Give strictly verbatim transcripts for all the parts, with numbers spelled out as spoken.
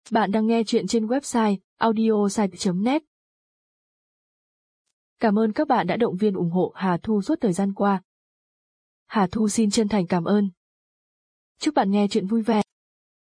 Bạn đang nghe chuyện trên website audiosite chấm net. Cảm ơn các bạn đã động viên ủng hộ Hà Thu suốt thời gian qua. Hà Thu xin chân thành cảm ơn. Chúc bạn nghe chuyện vui vẻ.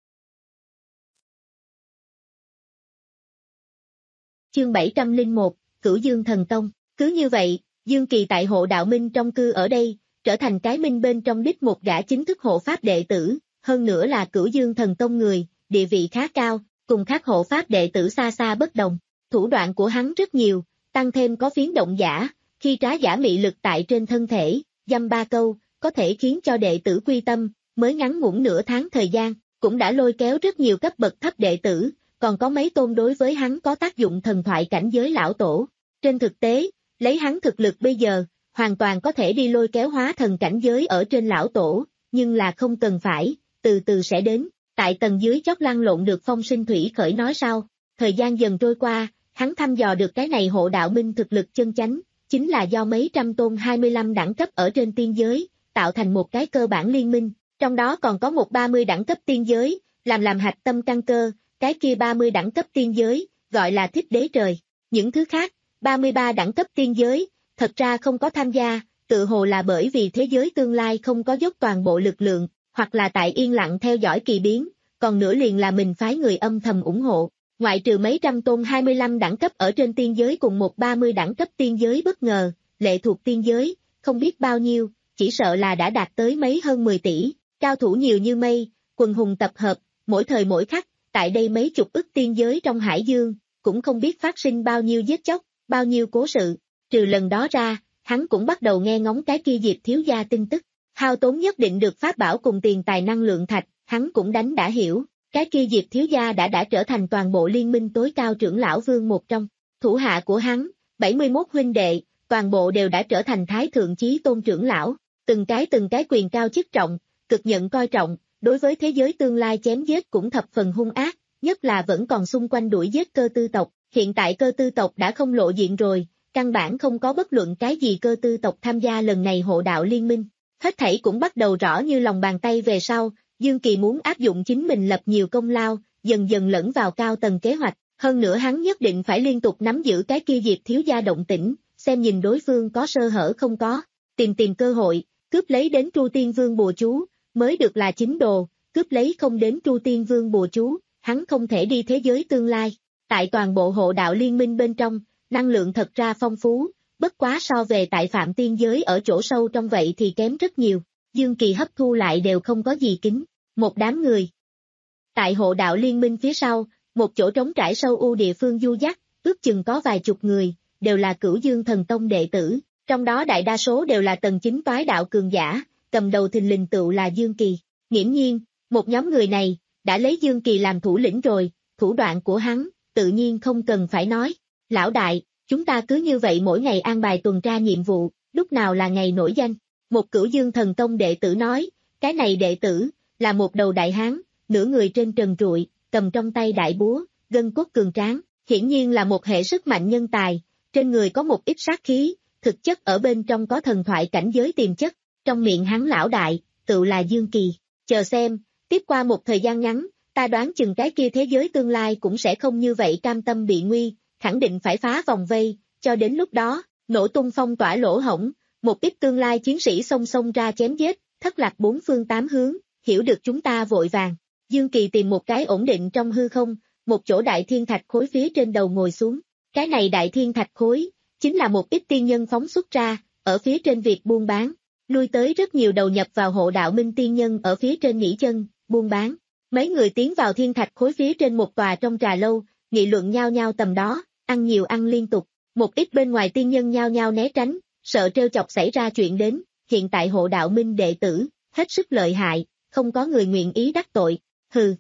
Chương bảy trăm lẻ một, Cửu Dương Thần Tông. Cứ như vậy, Dương Kỳ tại hộ đạo minh trong cư ở đây, trở thành cái minh bên trong đích một gã chính thức hộ pháp đệ tử, hơn nữa là Cửu Dương Thần Tông người, địa vị khá cao, cùng các hộ pháp đệ tử xa xa bất đồng. Thủ đoạn của hắn rất nhiều, tăng thêm có phiến động giả, khi trá giả mị lực tại trên thân thể, dăm ba câu, có thể khiến cho đệ tử quy tâm, mới ngắn ngủn nửa tháng thời gian, cũng đã lôi kéo rất nhiều cấp bậc thấp đệ tử, còn có mấy tôn đối với hắn có tác dụng thần thoại cảnh giới lão tổ. Trên thực tế, lấy hắn thực lực bây giờ, hoàn toàn có thể đi lôi kéo hóa thần cảnh giới ở trên lão tổ, nhưng là không cần phải, từ từ sẽ đến. Tại tầng dưới chót lăn lộn được Phong Sinh Thủy khởi nói sau, thời gian dần trôi qua, hắn thăm dò được cái này hộ đạo minh thực lực chân chánh, chính là do mấy trăm tôn hai mươi lăm đẳng cấp ở trên tiên giới, tạo thành một cái cơ bản liên minh, trong đó còn có một ba mươi đẳng cấp tiên giới, làm làm hạch tâm căn cơ, cái kia ba mươi đẳng cấp tiên giới, gọi là thích đế trời. Những thứ khác, ba mươi ba đẳng cấp tiên giới, thật ra không có tham gia, tự hồ là bởi vì thế giới tương lai không có dốc toàn bộ lực lượng, hoặc là tại yên lặng theo dõi kỳ biến, còn nữa liền là mình phái người âm thầm ủng hộ. Ngoại trừ mấy trăm tôn hai mươi lăm đẳng cấp ở trên tiên giới cùng một ba mươi đẳng cấp tiên giới bất ngờ, lệ thuộc tiên giới, không biết bao nhiêu, chỉ sợ là đã đạt tới mấy hơn mười tỷ, cao thủ nhiều như mây, quần hùng tập hợp, mỗi thời mỗi khắc, tại đây mấy chục ức tiên giới trong hải dương, cũng không biết phát sinh bao nhiêu giết chóc, bao nhiêu cố sự. Trừ lần đó ra, hắn cũng bắt đầu nghe ngóng cái kia Diệp thiếu gia tin tức, hao tốn nhất định được pháp bảo cùng tiền tài năng lượng thạch, hắn cũng đánh đã hiểu, cái kia Diệp thiếu gia đã đã trở thành toàn bộ liên minh tối cao trưởng lão vương một trong, thủ hạ của hắn, bảy mươi mốt huynh đệ, toàn bộ đều đã trở thành thái thượng chí tôn trưởng lão, từng cái từng cái quyền cao chức trọng, cực nhận coi trọng, đối với thế giới tương lai chém giết cũng thập phần hung ác, nhất là vẫn còn xung quanh đuổi giết cơ tư tộc, hiện tại cơ tư tộc đã không lộ diện rồi, căn bản không có bất luận cái gì cơ tư tộc tham gia lần này hộ đạo liên minh. Hết thảy cũng bắt đầu rõ như lòng bàn tay về sau, Dương Kỳ muốn áp dụng chính mình lập nhiều công lao, dần dần lẫn vào cao tầng kế hoạch, hơn nữa hắn nhất định phải liên tục nắm giữ cái kia Diệp thiếu gia động tĩnh, xem nhìn đối phương có sơ hở không có, tìm tìm cơ hội, cướp lấy đến Tru Tiên Vương bùa chú, mới được là chính đồ, cướp lấy không đến Tru Tiên Vương bùa chú, hắn không thể đi thế giới tương lai. Tại toàn bộ hộ đạo liên minh bên trong, năng lượng thật ra phong phú, bất quá so về tại phạm tiên giới ở chỗ sâu trong vậy thì kém rất nhiều, Dương Kỳ hấp thu lại đều không có gì kính, một đám người. Tại hộ đạo liên minh phía sau, một chỗ trống trải sâu u địa phương du dắt, ước chừng có vài chục người, đều là Cửu Dương Thần Tông đệ tử, trong đó đại đa số đều là tầng chính toái đạo cường giả, cầm đầu thình lình tựu là Dương Kỳ. Nghiễm nhiên, một nhóm người này, đã lấy Dương Kỳ làm thủ lĩnh rồi, thủ đoạn của hắn, tự nhiên không cần phải nói. Lão đại, chúng ta cứ như vậy mỗi ngày an bài tuần tra nhiệm vụ, lúc nào là ngày nổi danh. Một Cửu Dương Thần Tông đệ tử nói, cái này đệ tử, là một đầu đại hán, nửa người trên trần trụi, cầm trong tay đại búa, gân cốt cường tráng, hiển nhiên là một hệ sức mạnh nhân tài, trên người có một ít sát khí, thực chất ở bên trong có thần thoại cảnh giới tiềm chất, trong miệng hắn lão đại, tự là Dương Kỳ, chờ xem, tiếp qua một thời gian ngắn, ta đoán chừng cái kia thế giới tương lai cũng sẽ không như vậy cam tâm bị nguy, khẳng định phải phá vòng vây, cho đến lúc đó, nổ tung phong tỏa lỗ hổng, một ít tương lai chiến sĩ xông xông ra chém giết, thất lạc bốn phương tám hướng, hiểu được chúng ta vội vàng. Dương Kỳ tìm một cái ổn định trong hư không, một chỗ đại thiên thạch khối phía trên đầu ngồi xuống, cái này đại thiên thạch khối, chính là một ít tiên nhân phóng xuất ra, ở phía trên việc buôn bán, lui tới rất nhiều đầu nhập vào hộ đạo minh tiên nhân ở phía trên nghỉ chân, buôn bán. Mấy người tiến vào thiên thạch khối phía trên một tòa trong trà lâu, nghị luận nhau nhau tầm đó, ăn nhiều ăn liên tục, một ít bên ngoài tiên nhân nhau nhau né tránh, sợ trêu chọc xảy ra chuyện đến, hiện tại hộ đạo minh đệ tử, hết sức lợi hại, không có người nguyện ý đắc tội, hừ.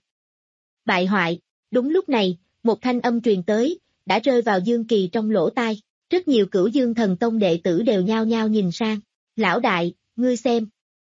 Bại hoại, đúng lúc này, một thanh âm truyền tới, đã rơi vào Dương Kỳ trong lỗ tai, rất nhiều Cửu Dương Thần Tông đệ tử đều nhao nhao nhìn sang, lão đại, ngươi xem.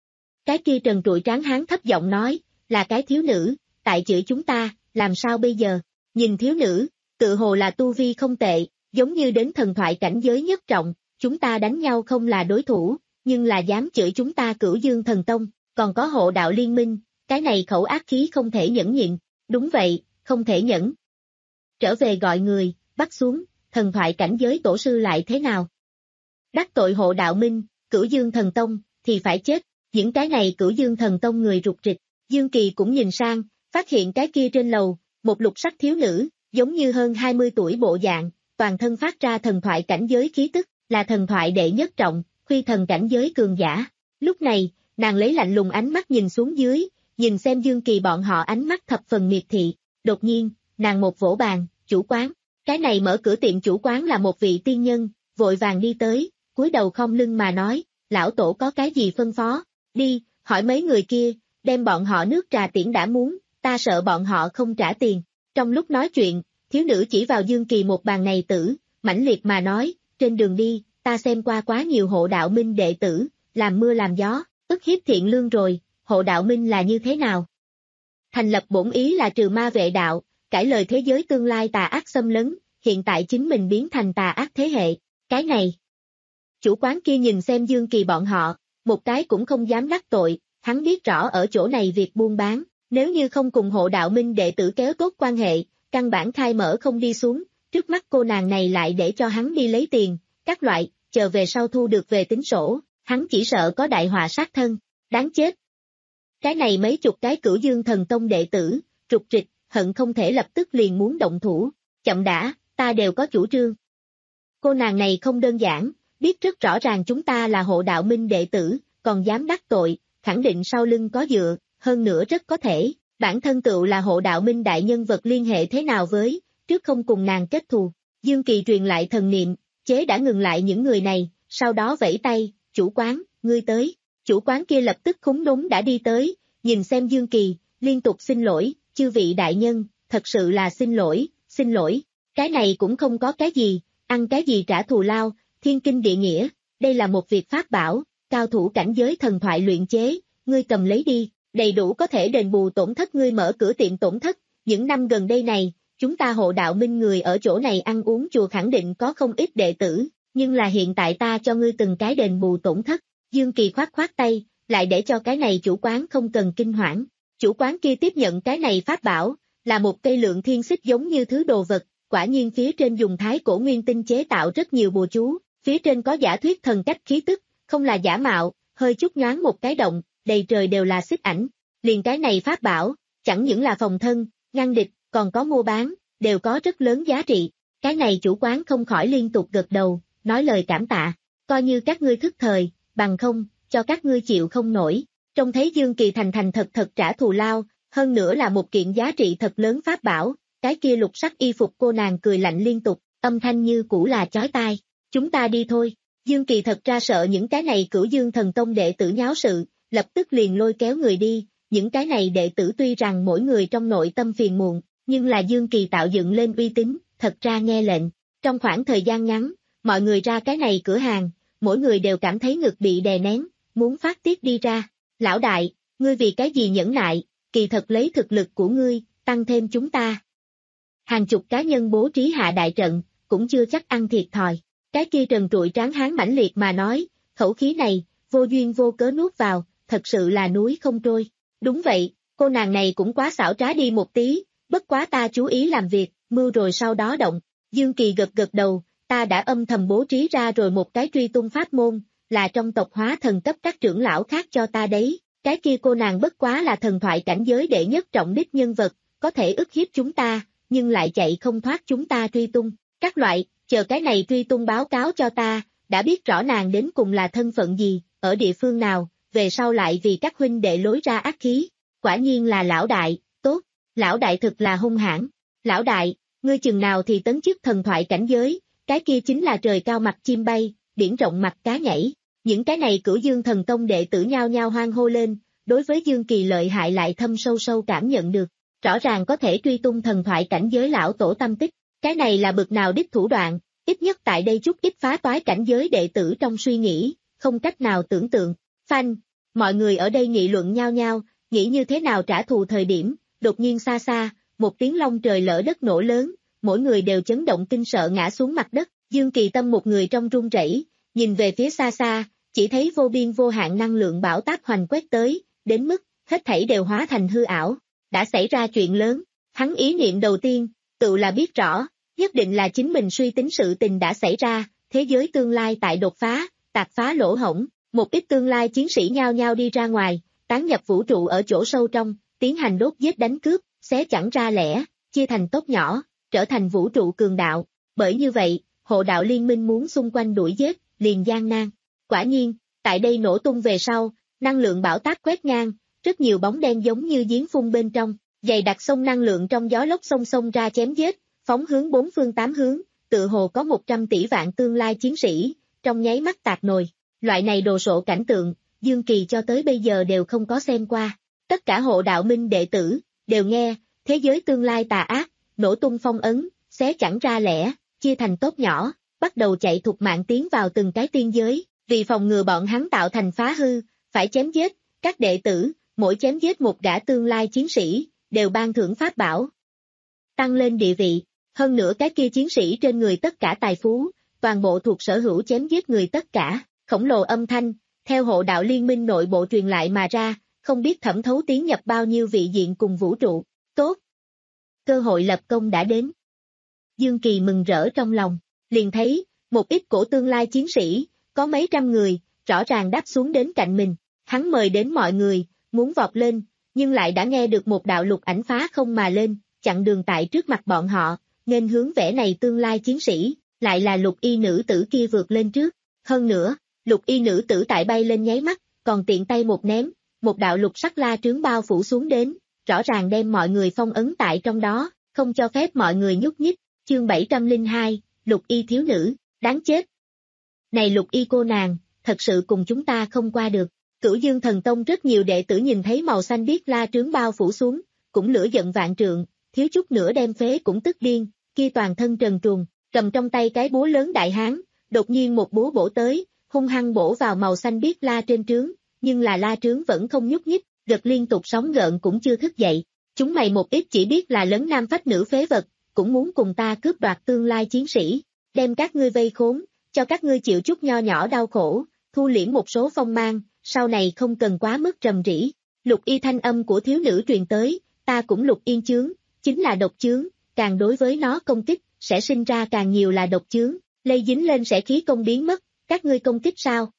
Cái kia trần trụi tráng hán thấp giọng nói, là cái thiếu nữ, tại chửi chúng ta, làm sao bây giờ, nhìn thiếu nữ, tự hồ là tu vi không tệ, giống như đến thần thoại cảnh giới nhất trọng, chúng ta đánh nhau không là đối thủ, nhưng là dám chửi chúng ta Cửu Dương Thần Tông, còn có hộ đạo liên minh, cái này khẩu ác khí không thể nhẫn nhịn, đúng vậy, không thể nhẫn. Trở về gọi người, bắt xuống, thần thoại cảnh giới tổ sư lại thế nào? Đắc tội hộ đạo minh, Cửu Dương Thần Tông, thì phải chết, những cái này Cửu Dương Thần Tông người rụt rịch, Dương Kỳ cũng nhìn sang, phát hiện cái kia trên lầu, một lục sắc thiếu nữ, giống như hơn hai mươi tuổi bộ dạng, toàn thân phát ra thần thoại cảnh giới khí tức, là thần thoại đệ nhất trọng, khuy thần cảnh giới cường giả. Lúc này, nàng lấy lạnh lùng ánh mắt nhìn xuống dưới, nhìn xem Dương Kỳ bọn họ ánh mắt thập phần miệt thị, đột nhiên, nàng một vỗ bàn, chủ quán, cái này mở cửa tiệm chủ quán là một vị tiên nhân, vội vàng đi tới, cúi đầu khom lưng mà nói, lão tổ có cái gì phân phó, đi, hỏi mấy người kia, đem bọn họ nước trà tiễn đã muốn, ta sợ bọn họ không trả tiền. Trong lúc nói chuyện, thiếu nữ chỉ vào Dương Kỳ một bàn này tử, mãnh liệt mà nói, trên đường đi, ta xem qua quá nhiều hộ đạo minh đệ tử, làm mưa làm gió, ức hiếp thiện lương rồi, hộ đạo minh là như thế nào? Thành lập bổn ý là trừ ma vệ đạo, cải lời thế giới tương lai tà ác xâm lấn, hiện tại chính mình biến thành tà ác thế hệ, cái này. Chủ quán kia nhìn xem Dương Kỳ bọn họ, một cái cũng không dám đắc tội, hắn biết rõ ở chỗ này việc buôn bán, nếu như không cùng hộ đạo minh đệ tử kéo tốt quan hệ, căn bản khai mở không đi xuống, trước mắt cô nàng này lại để cho hắn đi lấy tiền, các loại, chờ về sau thu được về tính sổ, hắn chỉ sợ có đại họa sát thân, đáng chết. Cái này mấy chục cái Cửu Dương Thần Tông đệ tử, trục trịch, hận không thể lập tức liền muốn động thủ, chậm đã, ta đều có chủ trương. Cô nàng này không đơn giản, biết rất rõ ràng chúng ta là hộ đạo minh đệ tử, còn dám đắc tội, khẳng định sau lưng có dựa, hơn nữa rất có thể, bản thân tựu là hộ đạo minh đại nhân vật liên hệ thế nào với, trước không cùng nàng kết thù. Dương Kỳ truyền lại thần niệm, chế đã ngừng lại những người này, sau đó vẫy tay, chủ quán, ngươi tới, chủ quán kia lập tức khúng đúng đã đi tới, nhìn xem Dương Kỳ, liên tục xin lỗi, chư vị đại nhân, thật sự là xin lỗi, xin lỗi, cái này cũng không có cái gì, ăn cái gì trả thù lao, thiên kinh địa nghĩa, đây là một việc pháp bảo, cao thủ cảnh giới thần thoại luyện chế, ngươi cầm lấy đi, đầy đủ có thể đền bù tổn thất ngươi mở cửa tiệm tổn thất, những năm gần đây này, chúng ta hộ đạo minh người ở chỗ này ăn uống chùa khẳng định có không ít đệ tử, nhưng là hiện tại ta cho ngươi từng cái đền bù tổn thất, Dương Kỳ khoát khoát tay, lại để cho cái này chủ quán không cần kinh hoảng, chủ quán kia tiếp nhận cái này pháp bảo, là một cây lượng thiên xích giống như thứ đồ vật, quả nhiên phía trên dùng thái cổ nguyên tinh chế tạo rất nhiều bùa chú, phía trên có giả thuyết thần cách khí tức, không là giả mạo, hơi chút nhoáng một cái động, đầy trời đều là xích ảnh, liền cái này pháp bảo, chẳng những là phòng thân, ngăn địch, còn có mua bán, đều có rất lớn giá trị, cái này chủ quán không khỏi liên tục gật đầu, nói lời cảm tạ, coi như các ngươi thức thời, bằng không, cho các ngươi chịu không nổi, trông thấy Dương Kỳ thành thành thật thật trả thù lao, hơn nữa là một kiện giá trị thật lớn pháp bảo, cái kia lục sắc y phục cô nàng cười lạnh liên tục, âm thanh như cũ là chói tai, chúng ta đi thôi, Dương Kỳ thật ra sợ những cái này Cửu Dương Thần Tông đệ tử nháo sự, lập tức liền lôi kéo người đi, những cái này đệ tử tuy rằng mỗi người trong nội tâm phiền muộn, nhưng là Dương Kỳ tạo dựng lên uy tín, thật ra nghe lệnh, trong khoảng thời gian ngắn, mọi người ra cái này cửa hàng, mỗi người đều cảm thấy ngực bị đè nén, muốn phát tiết đi ra, lão đại, ngươi vì cái gì nhẫn nại, kỳ thật lấy thực lực của ngươi, tăng thêm chúng ta. Hàng chục cá nhân bố trí hạ đại trận, cũng chưa chắc ăn thiệt thòi, cái kia trần trụi tráng hán mãnh liệt mà nói, khẩu khí này, vô duyên vô cớ nuốt vào, thật sự là núi không trôi, đúng vậy, cô nàng này cũng quá xảo trá đi một tí, bất quá ta chú ý làm việc, mưu rồi sau đó động, Dương Kỳ gật gật đầu, ta đã âm thầm bố trí ra rồi một cái truy tung pháp môn, là trong tộc hóa thần cấp các trưởng lão khác cho ta đấy, cái kia cô nàng bất quá là thần thoại cảnh giới đệ nhất trọng đích nhân vật, có thể ức hiếp chúng ta, nhưng lại chạy không thoát chúng ta truy tung, các loại, chờ cái này truy tung báo cáo cho ta, đã biết rõ nàng đến cùng là thân phận gì, ở địa phương nào, về sau lại vì các huynh đệ lối ra ác khí, quả nhiên là lão đại, tốt, lão đại thực là hung hãn, lão đại, ngươi chừng nào thì tấn chức thần thoại cảnh giới, cái kia chính là trời cao mặt chim bay, biển rộng mặt cá nhảy, những cái này Cửu Dương Thần Tông đệ tử nhao nhao hoan hô lên, đối với Dương Kỳ lợi hại lại thâm sâu sâu cảm nhận được, rõ ràng có thể truy tung thần thoại cảnh giới lão tổ tâm tích, cái này là bực nào đích thủ đoạn, ít nhất tại đây chút ít phá toái cảnh giới đệ tử trong suy nghĩ, không cách nào tưởng tượng, phanh, mọi người ở đây nghị luận nhau nhau, nghĩ như thế nào trả thù thời điểm, đột nhiên xa xa, một tiếng long trời lỡ đất nổ lớn, mỗi người đều chấn động kinh sợ ngã xuống mặt đất, Dương Kỳ tâm một người trong run rẩy, nhìn về phía xa xa, chỉ thấy vô biên vô hạn năng lượng bão táp hoành quét tới, đến mức, hết thảy đều hóa thành hư ảo, đã xảy ra chuyện lớn, Hắn ý niệm đầu tiên, tự là biết rõ, nhất định là chính mình suy tính sự tình đã xảy ra, thế giới tương lai tại đột phá, tạc phá lỗ hổng, một ít tương lai chiến sĩ nhao nhao đi ra ngoài, tán nhập vũ trụ ở chỗ sâu trong, tiến hành đốt giết đánh cướp, xé chẳng ra lẻ, chia thành tốt nhỏ, trở thành vũ trụ cường đạo, bởi như vậy, hộ đạo liên minh muốn xung quanh đuổi giết, liền gian nan. Quả nhiên, tại đây nổ tung về sau, năng lượng bão táp quét ngang, rất nhiều bóng đen giống như giếng phun bên trong, dày đặc sông năng lượng trong gió lốc xông xông ra chém giết, phóng hướng bốn phương tám hướng, tự hồ có một trăm tỷ vạn tương lai chiến sĩ, trong nháy mắt tạc nồi. Loại này đồ sộ cảnh tượng, Dương Kỳ cho tới bây giờ đều không có xem qua. Tất cả hộ đạo minh đệ tử, đều nghe, thế giới tương lai tà ác, nổ tung phong ấn, xé chẳng ra lẻ, chia thành tốt nhỏ, bắt đầu chạy thục mạng tiến vào từng cái tiên giới, vì phòng ngừa bọn hắn tạo thành phá hư, phải chém giết, các đệ tử, mỗi chém giết một gã tương lai chiến sĩ, đều ban thưởng pháp bảo. Tăng lên địa vị, hơn nữa cái kia chiến sĩ trên người tất cả tài phú, toàn bộ thuộc sở hữu chém giết người tất cả, khổng lồ âm thanh, theo hộ đạo liên minh nội bộ truyền lại mà ra, không biết thẩm thấu tiến nhập bao nhiêu vị diện cùng vũ trụ, tốt. Cơ hội lập công đã đến. Dương Kỳ mừng rỡ trong lòng, liền thấy, một ít cổ tương lai chiến sĩ, có mấy trăm người, rõ ràng đáp xuống đến cạnh mình, hắn mời đến mọi người, muốn vọt lên, nhưng lại đã nghe được một đạo lục ảnh phá không mà lên, chặn đường tại trước mặt bọn họ, nên hướng vẻ này tương lai chiến sĩ, lại là lục y nữ tử kia vượt lên trước, hơn nữa, lục y nữ tử tại bay lên nháy mắt, còn tiện tay một ném, một đạo lục sắc la trướng bao phủ xuống đến, rõ ràng đem mọi người phong ấn tại trong đó, không cho phép mọi người nhúc nhích, chương bảy trăm lẻ hai, lục y thiếu nữ, đáng chết. Này lục y cô nàng, thật sự cùng chúng ta không qua được, Cửu Dương Thần Tông rất nhiều đệ tử nhìn thấy màu xanh biếc la trướng bao phủ xuống, cũng lửa giận vạn trượng, thiếu chút nữa đem phế cũng tức điên, kia toàn thân trần truồng, cầm trong tay cái búa lớn đại hán, đột nhiên một búa bổ tới, hung hăng bổ vào màu xanh biếc la trên trướng, nhưng là la trướng vẫn không nhúc nhích, gật liên tục sóng gợn cũng chưa thức dậy. Chúng mày một ít chỉ biết là lấn nam phách nữ phế vật, cũng muốn cùng ta cướp đoạt tương lai chiến sĩ, đem các ngươi vây khốn, cho các ngươi chịu chút nho nhỏ đau khổ, thu liễm một số phong mang, sau này không cần quá mức trầm rỉ. Lục y thanh âm của thiếu nữ truyền tới, ta cũng lục yên chướng, chính là độc chướng, càng đối với nó công kích, sẽ sinh ra càng nhiều là độc chướng, lây dính lên sẽ khí công biến mất, các ngươi công kích sao?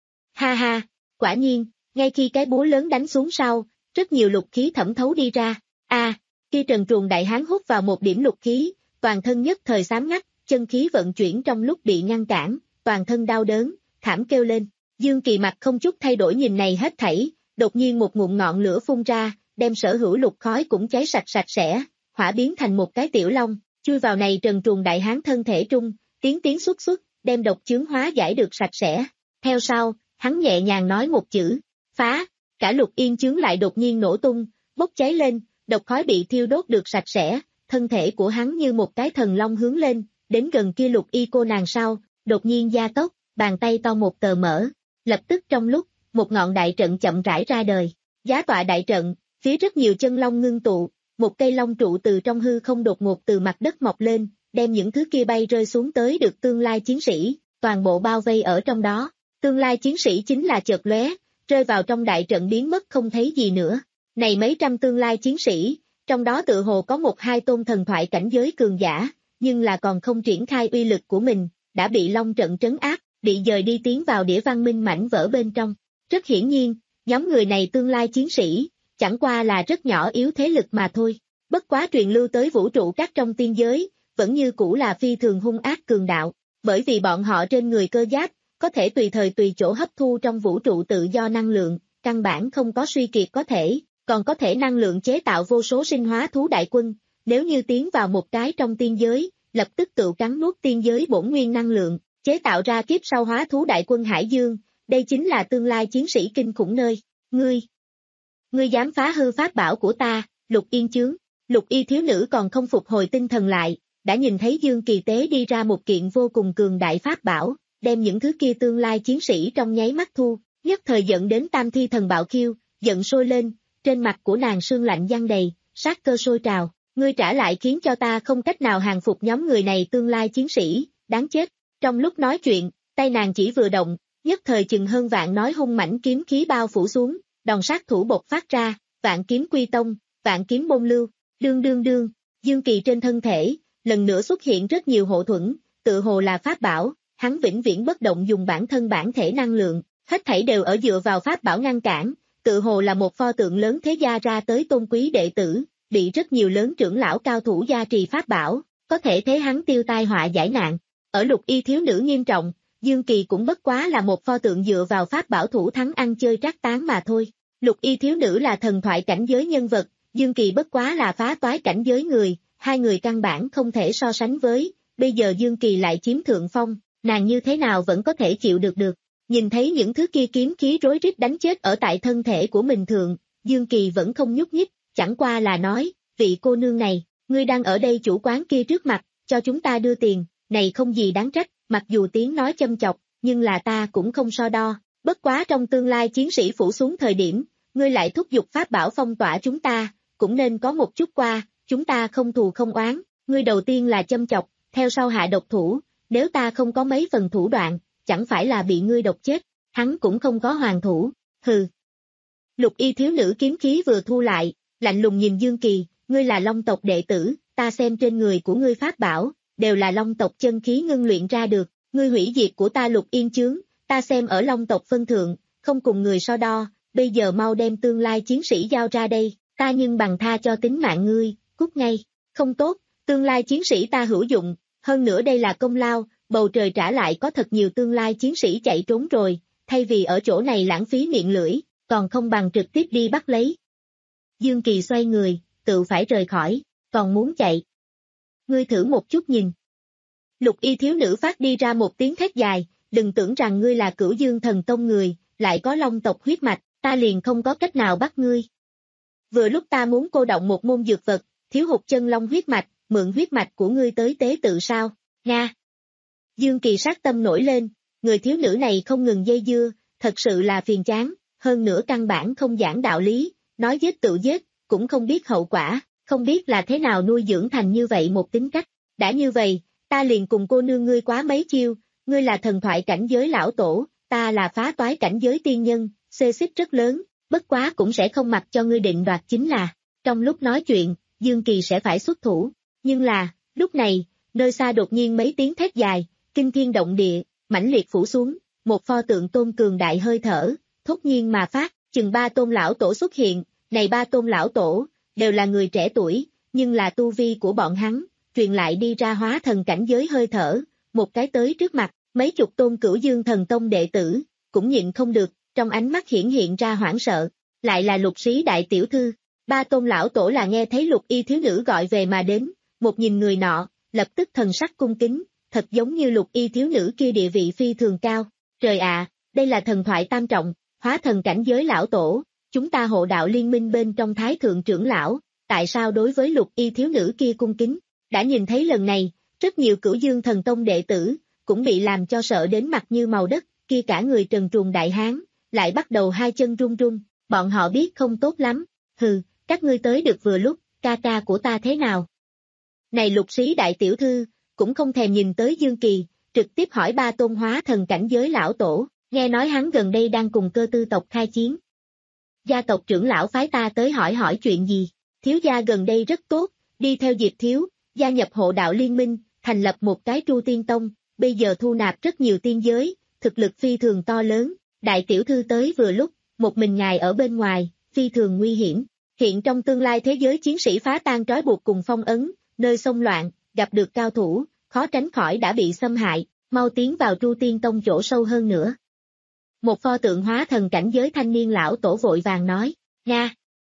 Ha ha, quả nhiên, ngay khi cái búa lớn đánh xuống sau, rất nhiều lục khí thẩm thấu đi ra, a, à, khi trần truồng đại hán hút vào một điểm lục khí, toàn thân nhất thời xám ngắt, chân khí vận chuyển trong lúc bị ngăn cản, toàn thân đau đớn, thảm kêu lên. Dương Kỳ mặt không chút thay đổi nhìn này hết thảy, đột nhiên một ngụm ngọn lửa phun ra, đem sở hữu lục khói cũng cháy sạch sạch sẽ, hỏa biến thành một cái tiểu long, chui vào này trần truồng đại hán thân thể trung, tiến tiến xuất xuất, đem độc chướng hóa giải được sạch sẽ. Theo sau, hắn nhẹ nhàng nói một chữ, phá, cả lục yên chướng lại đột nhiên nổ tung, bốc cháy lên, độc khói bị thiêu đốt được sạch sẽ, thân thể của hắn như một cái thần long hướng lên, đến gần kia lục y cô nàng sau, đột nhiên gia tốc, bàn tay to một tờ mở, lập tức trong lúc, một ngọn đại trận chậm rãi ra đời, giá tọa đại trận, phía rất nhiều chân long ngưng tụ, một cây long trụ từ trong hư không đột ngột từ mặt đất mọc lên, đem những thứ kia bay rơi xuống tới được tương lai chiến sĩ, toàn bộ bao vây ở trong đó, tương lai chiến sĩ chính là chợt lóe, rơi vào trong đại trận biến mất không thấy gì nữa. Này mấy trăm tương lai chiến sĩ, trong đó tự hồ có một hai tôn thần thoại cảnh giới cường giả, nhưng là còn không triển khai uy lực của mình, đã bị long trận trấn áp, bị dời đi tiến vào đĩa văn minh mảnh vỡ bên trong. Rất hiển nhiên, nhóm người này tương lai chiến sĩ, chẳng qua là rất nhỏ yếu thế lực mà thôi. Bất quá truyền lưu tới vũ trụ các trong tiên giới, vẫn như cũ là phi thường hung ác cường đạo, bởi vì bọn họ trên người cơ giáp, có thể tùy thời tùy chỗ hấp thu trong vũ trụ tự do năng lượng, căn bản không có suy kiệt có thể, còn có thể năng lượng chế tạo vô số sinh hóa thú đại quân, nếu như tiến vào một cái trong tiên giới, lập tức tự cắn nuốt tiên giới bổn nguyên năng lượng, chế tạo ra kiếp sau hóa thú đại quân Hải Dương, đây chính là tương lai chiến sĩ kinh khủng nơi. Ngươi, ngươi dám phá hư pháp bảo của ta, lục yên chướng, lục y thiếu nữ còn không phục hồi tinh thần lại, đã nhìn thấy Dương Kỳ tế đi ra một kiện vô cùng cường đại pháp bảo, đem những thứ kia tương lai chiến sĩ trong nháy mắt thu, nhất thời dẫn đến tam thi thần bạo khiêu, giận sôi lên, trên mặt của nàng sương lạnh giăng đầy, sát cơ sôi trào, ngươi trả lại khiến cho ta không cách nào hàng phục nhóm người này tương lai chiến sĩ, đáng chết. Trong lúc nói chuyện, tay nàng chỉ vừa động, nhất thời chừng hơn vạn nói hung mãnh kiếm khí bao phủ xuống, đòn sát thủ bộc phát ra, vạn kiếm quy tông, vạn kiếm bôn lưu, Đương đương đương, Dương Kỳ trên thân thể, lần nữa xuất hiện rất nhiều hộ thuẫn, tự hồ là pháp bảo, hắn vĩnh viễn bất động dùng bản thân bản thể năng lượng, hết thảy đều ở dựa vào pháp bảo ngăn cản, tự hồ là một pho tượng lớn thế gia ra tới tôn quý đệ tử, bị rất nhiều lớn trưởng lão cao thủ gia trì pháp bảo, có thể thế hắn tiêu tai họa giải nạn. Ở Lục Y thiếu nữ nghiêm trọng, Dương Kỳ cũng bất quá là một pho tượng dựa vào pháp bảo thủ thắng ăn chơi trác tán mà thôi. Lục Y thiếu nữ là thần thoại cảnh giới nhân vật, Dương Kỳ bất quá là phá toái cảnh giới người, hai người căn bản không thể so sánh với, bây giờ Dương Kỳ lại chiếm thượng phong, nàng như thế nào vẫn có thể chịu được được. Nhìn thấy những thứ kia kiếm khí rối rít đánh chết ở tại thân thể của mình thượng, Dương Kỳ vẫn không nhúc nhích, chẳng qua là nói, vị cô nương này, ngươi đang ở đây chủ quán kia trước mặt, cho chúng ta đưa tiền, này không gì đáng trách, mặc dù tiếng nói châm chọc, nhưng là ta cũng không so đo, bất quá trong tương lai chiến sĩ phủ xuống thời điểm, ngươi lại thúc giục pháp bảo phong tỏa chúng ta, cũng nên có một chút qua, chúng ta không thù không oán, ngươi đầu tiên là châm chọc, theo sau hạ độc thủ, nếu ta không có mấy phần thủ đoạn, chẳng phải là bị ngươi độc chết, hắn cũng không có hoàn thủ, hừ. Lục Y thiếu nữ kiếm khí vừa thu lại, lạnh lùng nhìn Dương Kỳ, ngươi là Long tộc đệ tử, ta xem trên người của ngươi pháp bảo, đều là Long tộc chân khí ngưng luyện ra được, ngươi hủy diệt của ta Lục Yên chướng, ta xem ở Long tộc phân thượng, không cùng người so đo, bây giờ mau đem tương lai chiến sĩ giao ra đây, ta nhưng bằng tha cho tính mạng ngươi, cút ngay, không tốt, tương lai chiến sĩ ta hữu dụng, hơn nữa đây là công lao, bầu trời trả lại có thật nhiều tương lai chiến sĩ chạy trốn rồi, thay vì ở chỗ này lãng phí miệng lưỡi, còn không bằng trực tiếp đi bắt lấy. Dương Kỳ xoay người, tự phải rời khỏi, còn muốn chạy. Ngươi thử một chút nhìn. Lục Y thiếu nữ phát đi ra một tiếng thét dài, đừng tưởng rằng ngươi là Cửu Dương thần tông người, lại có Long tộc huyết mạch, ta liền không có cách nào bắt ngươi. Vừa lúc ta muốn cô động một môn dược vật, thiếu hụt chân long huyết mạch, mượn huyết mạch của ngươi tới tế tự sao, Nga. Dương Kỳ sát tâm nổi lên, người thiếu nữ này không ngừng dây dưa, thật sự là phiền chán, hơn nữa căn bản không giảng đạo lý, nói giết tự giết, cũng không biết hậu quả, không biết là thế nào nuôi dưỡng thành như vậy một tính cách. Đã như vậy, ta liền cùng cô nương ngươi quá mấy chiêu, ngươi là thần thoại cảnh giới lão tổ, ta là phá toái cảnh giới tiên nhân, xê xích rất lớn, bất quá cũng sẽ không mặc cho ngươi định đoạt chính là. Trong lúc nói chuyện, Dương Kỳ sẽ phải xuất thủ, nhưng là, lúc này, nơi xa đột nhiên mấy tiếng thét dài, kinh thiên động địa, mãnh liệt phủ xuống, một pho tượng tôn cường đại hơi thở, thốt nhiên mà phát, chừng ba tôn lão tổ xuất hiện, này ba tôn lão tổ, đều là người trẻ tuổi, nhưng là tu vi của bọn hắn, truyền lại đi ra hóa thần cảnh giới hơi thở, một cái tới trước mặt, mấy chục tôn Cửu Dương thần tông đệ tử, cũng nhịn không được, trong ánh mắt hiển hiện ra hoảng sợ, lại là Lục Sĩ đại tiểu thư, ba tôn lão tổ là nghe thấy Lục Y thiếu nữ gọi về mà đến, một nhìn người nọ, lập tức thần sắc cung kính, thật giống như Lục Y thiếu nữ kia địa vị phi thường cao, trời ạ, đây là thần thoại tam trọng, hóa thần cảnh giới lão tổ, chúng ta hộ đạo liên minh bên trong thái thượng trưởng lão, tại sao đối với Lục Y thiếu nữ kia cung kính, đã nhìn thấy lần này, rất nhiều Cửu Dương thần tông đệ tử, cũng bị làm cho sợ đến mặt như màu đất, kia cả người trần truồng đại hán, lại bắt đầu hai chân run run, bọn họ biết không tốt lắm, hừ, các ngươi tới được vừa lúc, ca ca của ta thế nào? Này Lục Sĩ đại tiểu thư, cũng không thèm nhìn tới Dương Kỳ, trực tiếp hỏi ba tôn hóa thần cảnh giới lão tổ, nghe nói hắn gần đây đang cùng Cơ Tư tộc khai chiến. Gia tộc trưởng lão phái ta tới hỏi hỏi chuyện gì, thiếu gia gần đây rất tốt, đi theo Diệp thiếu, gia nhập hộ đạo liên minh, thành lập một cái Tru Tiên Tông, bây giờ thu nạp rất nhiều tiên giới, thực lực phi thường to lớn, đại tiểu thư tới vừa lúc, một mình ngài ở bên ngoài, phi thường nguy hiểm, hiện trong tương lai thế giới chiến sĩ phá tan trói buộc cùng phong ấn, nơi xông loạn, gặp được cao thủ, khó tránh khỏi đã bị xâm hại, mau tiến vào Tru Tiên Tông chỗ sâu hơn nữa. Một pho tượng hóa thần cảnh giới thanh niên lão tổ vội vàng nói, Nga,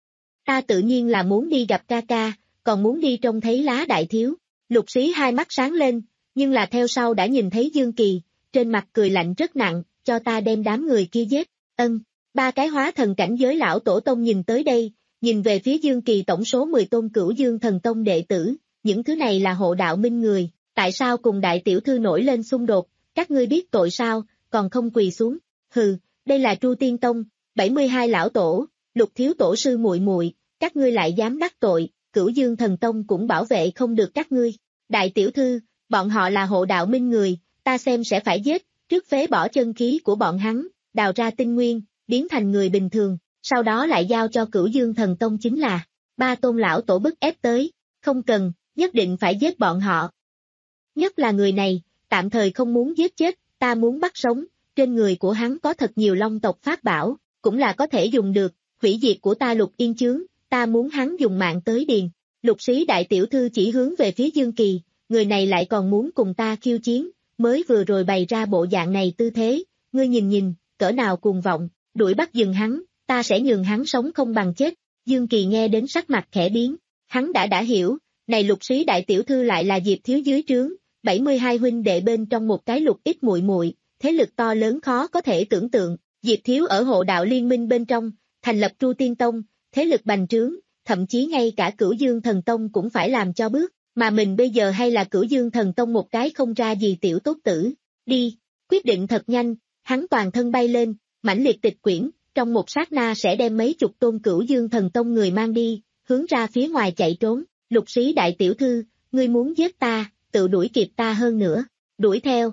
ta tự nhiên là muốn đi gặp ca ca, còn muốn đi trông thấy lá đại thiếu, Lục Sĩ hai mắt sáng lên, nhưng là theo sau đã nhìn thấy Dương Kỳ, trên mặt cười lạnh rất nặng, cho ta đem đám người kia giết, ân, ba cái hóa thần cảnh giới lão tổ tông nhìn tới đây, nhìn về phía Dương Kỳ tổng số mười tôn Cửu Dương thần tông đệ tử, những thứ này là hộ đạo minh người, tại sao cùng đại tiểu thư nổi lên xung đột, các ngươi biết tội sao, còn không quỳ xuống, hừ, đây là Tru Tiên Tông, bảy mươi hai lão tổ, Lục thiếu tổ sư muội muội, các ngươi lại dám đắc tội, Cửu Dương thần tông cũng bảo vệ không được các ngươi, đại tiểu thư, bọn họ là hộ đạo minh người, ta xem sẽ phải giết, trước phế bỏ chân khí của bọn hắn, đào ra tinh nguyên, biến thành người bình thường, sau đó lại giao cho Cửu Dương thần tông chính là, Ba Tôn lão tổ bức ép tới, không cần, nhất định phải giết bọn họ. Nhất là người này, tạm thời không muốn giết chết, ta muốn bắt sống, trên người của hắn có thật nhiều long tộc pháp bảo, cũng là có thể dùng được, hủy diệt của ta Lục Yên chướng, ta muốn hắn dùng mạng tới điền. Lục Sĩ đại tiểu thư chỉ hướng về phía Dương Kỳ, người này lại còn muốn cùng ta khiêu chiến, mới vừa rồi bày ra bộ dạng này tư thế, ngươi nhìn nhìn, cỡ nào cuồng vọng, đuổi bắt dừng hắn, ta sẽ nhường hắn sống không bằng chết. Dương Kỳ nghe đến sắc mặt khẽ biến, hắn đã đã hiểu, này Lục Sĩ đại tiểu thư lại là Diệp Thiếu dưới trướng, bảy mươi hai huynh đệ bên trong một cái Lục ít muội muội, thế lực to lớn khó có thể tưởng tượng, Diệp Thiếu ở hộ đạo liên minh bên trong, thành lập Tru Tiên Tông, thế lực bành trướng, thậm chí ngay cả Cửu Dương Thần Tông cũng phải làm cho bước, mà mình bây giờ hay là Cửu Dương Thần Tông một cái không ra gì tiểu tốt tử, đi, quyết định thật nhanh, hắn toàn thân bay lên, mãnh liệt tịch quyển, trong một sát na sẽ đem mấy chục tôn Cửu Dương Thần Tông người mang đi, hướng ra phía ngoài chạy trốn, Lục Sĩ đại tiểu thư, ngươi muốn giết ta, tự đuổi kịp ta hơn nữa, đuổi theo.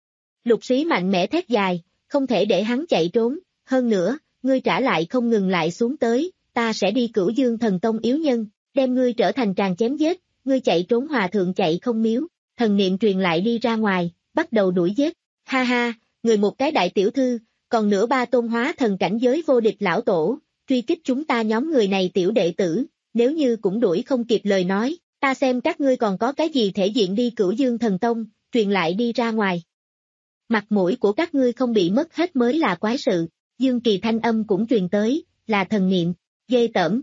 Lục Sĩ mạnh mẽ thét dài, không thể để hắn chạy trốn, hơn nữa, ngươi trả lại không ngừng lại xuống tới, ta sẽ đi Cửu Dương Thần Tông yếu nhân, đem ngươi trở thành tràng chém giết, ngươi chạy trốn hòa thượng chạy không miếu, thần niệm truyền lại đi ra ngoài, bắt đầu đuổi giết, ha ha, người một cái đại tiểu thư, còn nữa ba tôn hóa thần cảnh giới vô địch lão tổ, truy kích chúng ta nhóm người này tiểu đệ tử, nếu như cũng đuổi không kịp lời nói, ta xem các ngươi còn có cái gì thể diện đi Cửu Dương Thần Tông, truyền lại đi ra ngoài. Mặt mũi của các ngươi không bị mất hết mới là quái sự, Dương Kỳ thanh âm cũng truyền tới, là thần niệm, ghê tởm.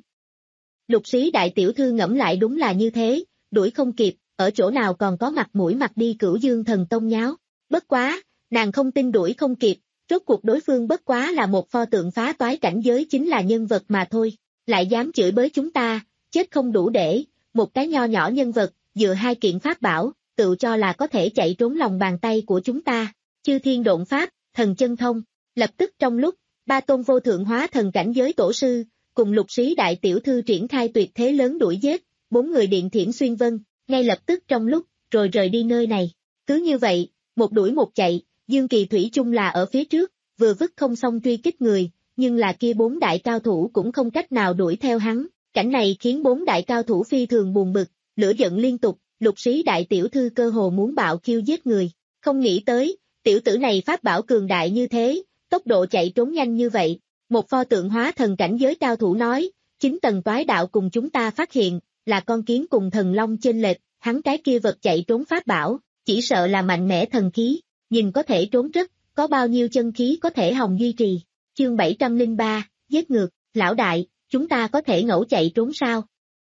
Lục Sĩ đại tiểu thư ngẫm lại đúng là như thế, đuổi không kịp, ở chỗ nào còn có mặt mũi mặt đi Cửu Dương Thần Tông nháo, bất quá, nàng không tin đuổi không kịp, rốt cuộc đối phương bất quá là một pho tượng phá toái cảnh giới chính là nhân vật mà thôi, lại dám chửi bới chúng ta, chết không đủ để, một cái nho nhỏ nhân vật, dựa hai kiện pháp bảo, tự cho là có thể chạy trốn lòng bàn tay của chúng ta, chư thiên độn pháp, thần chân thông, lập tức trong lúc, ba tôn vô thượng hóa thần cảnh giới tổ sư, cùng Lục Sĩ đại tiểu thư triển khai tuyệt thế lớn đuổi giết, bốn người điện thiểm xuyên vân, ngay lập tức trong lúc, rồi rời đi nơi này, cứ như vậy, một đuổi một chạy, Dương Kỳ thủy chung là ở phía trước, vừa vứt không xong truy kích người, nhưng là kia bốn đại cao thủ cũng không cách nào đuổi theo hắn, cảnh này khiến bốn đại cao thủ phi thường buồn bực, lửa giận liên tục, Lục Sĩ đại tiểu thư cơ hồ muốn bạo khiêu giết người, không nghĩ tới, tiểu tử này pháp bảo cường đại như thế, tốc độ chạy trốn nhanh như vậy, một pho tượng hóa thần cảnh giới cao thủ nói, chính tầng toái đạo cùng chúng ta phát hiện, là con kiến cùng thần long chênh lệch, hắn cái kia vật chạy trốn pháp bảo, chỉ sợ là mạnh mẽ thần khí, nhìn có thể trốn rất, có bao nhiêu chân khí có thể hòng duy trì. Chương bảy trăm lẻ ba, giết ngược, lão đại, chúng ta có thể ngẫu chạy trốn sao?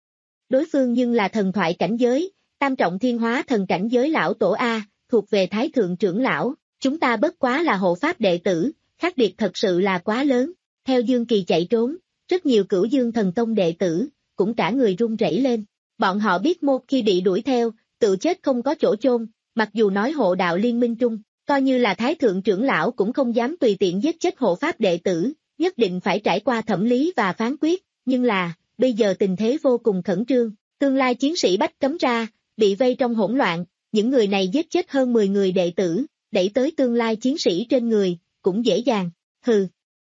Đối phương nhưng là thần thoại cảnh giới, tam trọng thiên hóa thần cảnh giới lão tổ A, thuộc về thái thượng trưởng lão, chúng ta bất quá là hộ pháp đệ tử, khác biệt thật sự là quá lớn. Theo Dương Kỳ chạy trốn, rất nhiều Cửu Dương Thần Tông đệ tử, cũng cả người run rẩy lên. Bọn họ biết một khi bị đuổi theo, tự chết không có chỗ chôn, mặc dù nói hộ đạo liên minh trung, coi như là thái thượng trưởng lão cũng không dám tùy tiện giết chết hộ pháp đệ tử, nhất định phải trải qua thẩm lý và phán quyết, nhưng là, bây giờ tình thế vô cùng khẩn trương, tương lai chiến sĩ bách cấm ra, bị vây trong hỗn loạn, những người này giết chết hơn mười người đệ tử, đẩy tới tương lai chiến sĩ trên người, cũng dễ dàng, hừ.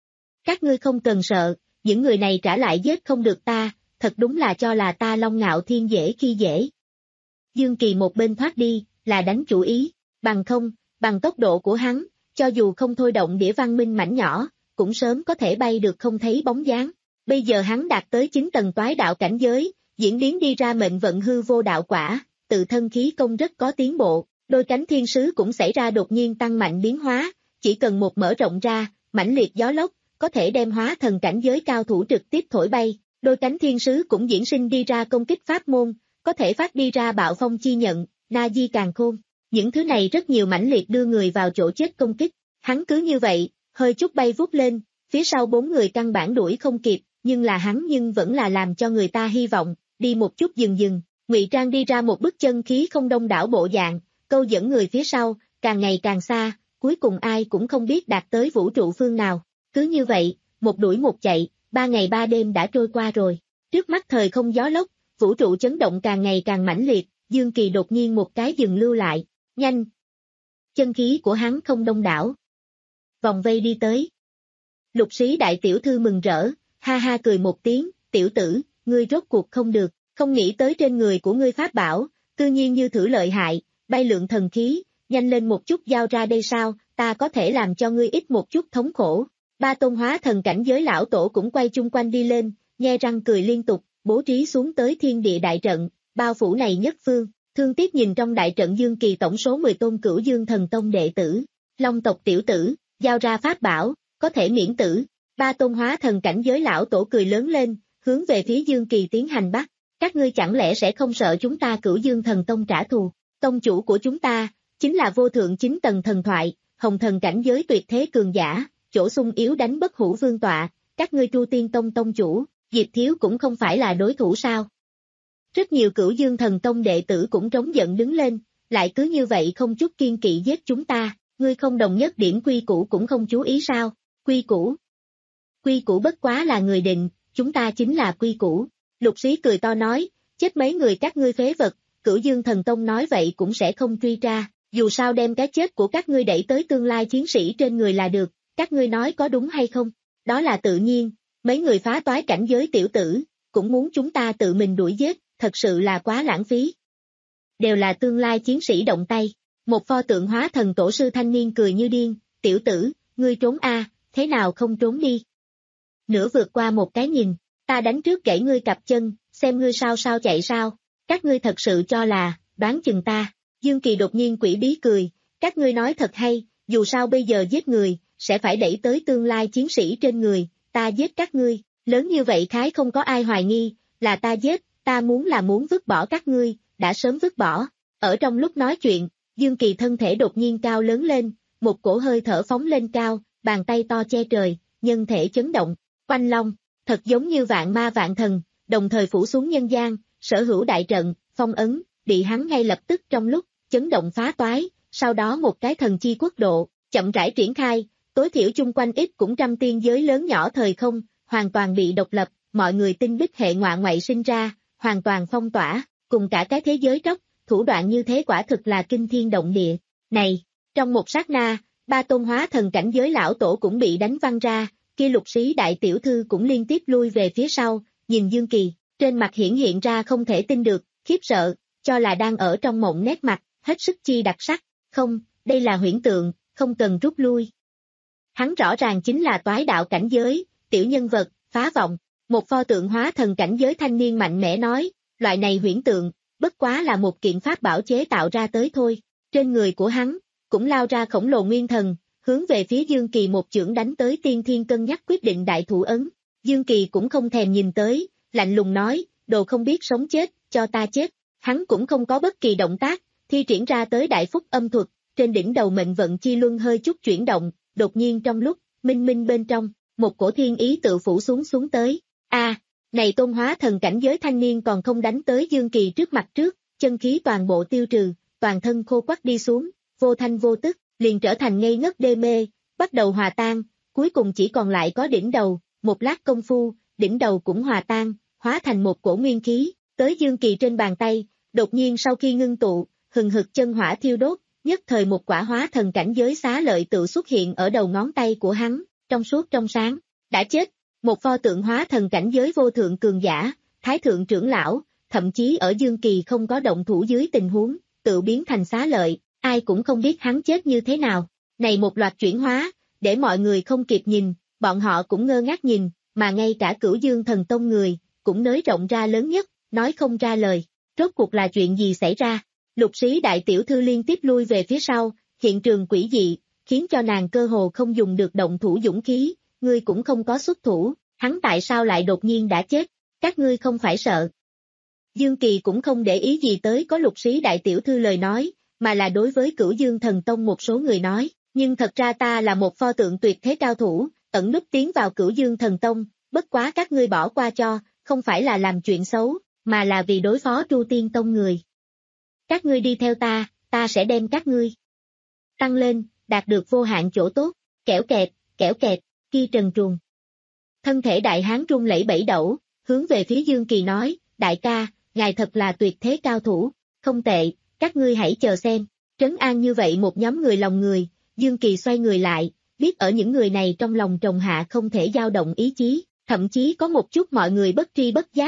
Các ngươi không cần sợ, những người này trả lại giết không được ta, thật đúng là cho là ta Long Ngạo Thiên dễ khi dễ. Dương Kỳ một bên thoát đi, là đánh chủ ý, bằng không, bằng tốc độ của hắn, cho dù không thôi động đĩa văn minh mảnh nhỏ, cũng sớm có thể bay được không thấy bóng dáng. Bây giờ hắn đạt tới chín tầng toái đạo cảnh giới, diễn biến đi ra mệnh vận hư vô đạo quả, tự thân khí công rất có tiến bộ, đôi cánh thiên sứ cũng xảy ra đột nhiên tăng mạnh biến hóa, chỉ cần một mở rộng ra, mãnh liệt gió lốc, có thể đem hóa thần cảnh giới cao thủ trực tiếp thổi bay, đôi cánh thiên sứ cũng diễn sinh đi ra công kích pháp môn, có thể phát đi ra bạo phong chi nhận, na di càn khôn, những thứ này rất nhiều mãnh liệt đưa người vào chỗ chết công kích, hắn cứ như vậy, hơi chút bay vút lên, phía sau bốn người căn bản đuổi không kịp, nhưng là hắn nhưng vẫn là làm cho người ta hy vọng, đi một chút dừng dừng, ngụy trang đi ra một bức chân khí không đông đảo bộ dạng, câu dẫn người phía sau, càng ngày càng xa, cuối cùng ai cũng không biết đạt tới vũ trụ phương nào. Cứ như vậy, một đuổi một chạy, ba ngày ba đêm đã trôi qua rồi. Trước mắt thời không gió lốc, vũ trụ chấn động càng ngày càng mãnh liệt, Dương Kỳ đột nhiên một cái dừng lưu lại, nhanh. Chân khí của hắn không đông đảo. Vòng vây đi tới. Lục Sĩ đại tiểu thư mừng rỡ, ha ha cười một tiếng, tiểu tử, ngươi rốt cuộc không được, không nghĩ tới trên người của ngươi pháp bảo, tự nhiên như thử lợi hại, bay lượng thần khí, nhanh lên một chút giao ra đây sao, ta có thể làm cho ngươi ít một chút thống khổ. Ba tôn hóa thần cảnh giới lão tổ cũng quay chung quanh đi lên, nhe răng cười liên tục, bố trí xuống tới thiên địa đại trận, bao phủ này nhất phương. Thương tiếc nhìn trong đại trận Dương Kỳ tổng số mười tôn Cửu Dương Thần Tông đệ tử, Long tộc tiểu tử, giao ra pháp bảo, có thể miễn tử. Ba tôn hóa thần cảnh giới lão tổ cười lớn lên, hướng về phía Dương Kỳ tiến hành bắt. Các ngươi chẳng lẽ sẽ không sợ chúng ta Cửu Dương Thần Tông trả thù? Tông chủ của chúng ta, chính là vô thượng chính tầng thần thoại, hồng thần cảnh giới tuyệt thế cường giả, chỗ sung yếu đánh bất hủ vương tọa, các ngươi Tru Tiên Tông tông chủ, Diệp Thiếu cũng không phải là đối thủ sao? Rất nhiều Cửu Dương Thần Tông đệ tử cũng trống giận đứng lên, lại cứ như vậy không chút kiên kỵ giết chúng ta, ngươi không đồng nhất điểm quy củ cũng không chú ý sao? Quy củ? Quy củ bất quá là người định, chúng ta chính là quy củ. Lục Sĩ cười to nói, chết mấy người các ngươi phế vật, Cửu Dương Thần Tông nói vậy cũng sẽ không truy tra, dù sao đem cái chết của các ngươi đẩy tới tương lai chiến sĩ trên người là được, các ngươi nói có đúng hay không? Đó là tự nhiên, mấy người phá toái cảnh giới tiểu tử, cũng muốn chúng ta tự mình đuổi giết, thật sự là quá lãng phí. Đều là tương lai chiến sĩ động tay, một pho tượng hóa thần tổ sư thanh niên cười như điên, tiểu tử, ngươi trốn a, thế nào không trốn đi? Nửa vượt qua một cái nhìn, ta đánh trước gãy ngươi cặp chân, xem ngươi sao sao chạy sao, các ngươi thật sự cho là, đoán chừng ta. Dương Kỳ đột nhiên quỷ bí cười, các ngươi nói thật hay, dù sao bây giờ giết người, sẽ phải đẩy tới tương lai chiến sĩ trên người, ta giết các ngươi, lớn như vậy khái không có ai hoài nghi, là ta giết, ta muốn là muốn vứt bỏ các ngươi, đã sớm vứt bỏ. Ở trong lúc nói chuyện, Dương Kỳ thân thể đột nhiên cao lớn lên, một cổ hơi thở phóng lên cao, bàn tay to che trời, nhân thể chấn động, quanh long, thật giống như vạn ma vạn thần, đồng thời phủ xuống nhân gian, sở hữu đại trận, phong ấn, bị hắn ngay lập tức trong lúc, chấn động phá toái, sau đó một cái thần chi quốc độ, chậm rãi triển khai, tối thiểu chung quanh ít cũng trăm tiên giới lớn nhỏ thời không, hoàn toàn bị độc lập, mọi người tinh bích hệ ngoại ngoại sinh ra, hoàn toàn phong tỏa, cùng cả cái thế giới tróc, thủ đoạn như thế quả thực là kinh thiên động địa. Này, trong một sát na, ba tôn hóa thần cảnh giới lão tổ cũng bị đánh văng ra, kia Lục Sĩ đại tiểu thư cũng liên tiếp lui về phía sau, nhìn Dương Kỳ, trên mặt hiển hiện ra không thể tin được, khiếp sợ, cho là đang ở trong mộng nét mặt, hết sức chi đặc sắc, không, đây là huyễn tượng, không cần rút lui. Hắn rõ ràng chính là toái đạo cảnh giới, tiểu nhân vật, phá vọng, một pho tượng hóa thần cảnh giới thanh niên mạnh mẽ nói, loại này huyễn tượng, bất quá là một kiện pháp bảo chế tạo ra tới thôi, trên người của hắn, cũng lao ra khổng lồ nguyên thần, hướng về phía Dương Kỳ một chưởng đánh tới tiên thiên cân nhắc quyết định đại thủ ấn, Dương Kỳ cũng không thèm nhìn tới, lạnh lùng nói, đồ không biết sống chết, cho ta chết, hắn cũng không có bất kỳ động tác, thi triển ra tới đại phúc âm thuật, trên đỉnh đầu mệnh vận chi luân hơi chút chuyển động, đột nhiên trong lúc, minh minh bên trong, một cổ thiên ý tự phủ xuống xuống tới, a à, này tôn hóa thần cảnh giới thanh niên còn không đánh tới Dương Kỳ trước mặt trước, chân khí toàn bộ tiêu trừ, toàn thân khô quắc đi xuống, vô thanh vô tức, liền trở thành ngây ngất đê mê, bắt đầu hòa tan, cuối cùng chỉ còn lại có đỉnh đầu, một lát công phu, đỉnh đầu cũng hòa tan, hóa thành một cổ nguyên khí, tới Dương Kỳ trên bàn tay, đột nhiên sau khi ngưng tụ, hừng hực chân hỏa thiêu đốt, nhất thời một quả hóa thần cảnh giới xá lợi tự xuất hiện ở đầu ngón tay của hắn, trong suốt trong sáng, đã chết, một pho tượng hóa thần cảnh giới vô thượng cường giả, thái thượng trưởng lão, thậm chí ở Dương Kỳ không có động thủ dưới tình huống, tự biến thành xá lợi, ai cũng không biết hắn chết như thế nào, này một loạt chuyển hóa, để mọi người không kịp nhìn, bọn họ cũng ngơ ngác nhìn, mà ngay cả Cửu Dương Thần Tông người, cũng nới rộng ra lớn nhất, nói không ra lời, rốt cuộc là chuyện gì xảy ra, Lục Sĩ đại tiểu thư liên tiếp lui về phía sau, hiện trường quỷ dị, khiến cho nàng cơ hồ không dùng được động thủ dũng khí, ngươi cũng không có xuất thủ, hắn tại sao lại đột nhiên đã chết, các ngươi không phải sợ. Dương Kỳ cũng không để ý gì tới có Lục Sĩ đại tiểu thư lời nói, mà là đối với Cửu Dương Thần Tông một số người nói, nhưng thật ra ta là một pho tượng tuyệt thế cao thủ, ẩn núp tiến vào Cửu Dương Thần Tông, bất quá các ngươi bỏ qua cho, không phải là làm chuyện xấu, mà là vì đối phó Tru Tiên Tông người. Các ngươi đi theo ta, ta sẽ đem các ngươi tăng lên, đạt được vô hạn chỗ tốt, kẻo kẹt, kẻo kẹt, kia trần truồng. Thân thể đại hán rung lẩy bẩy đẩu, hướng về phía Dương Kỳ nói, đại ca, ngài thật là tuyệt thế cao thủ, không tệ, các ngươi hãy chờ xem, trấn an như vậy một nhóm người lòng người, Dương Kỳ xoay người lại, biết ở những người này trong lòng trồng hạ không thể dao động ý chí, thậm chí có một chút mọi người bất tri bất giác,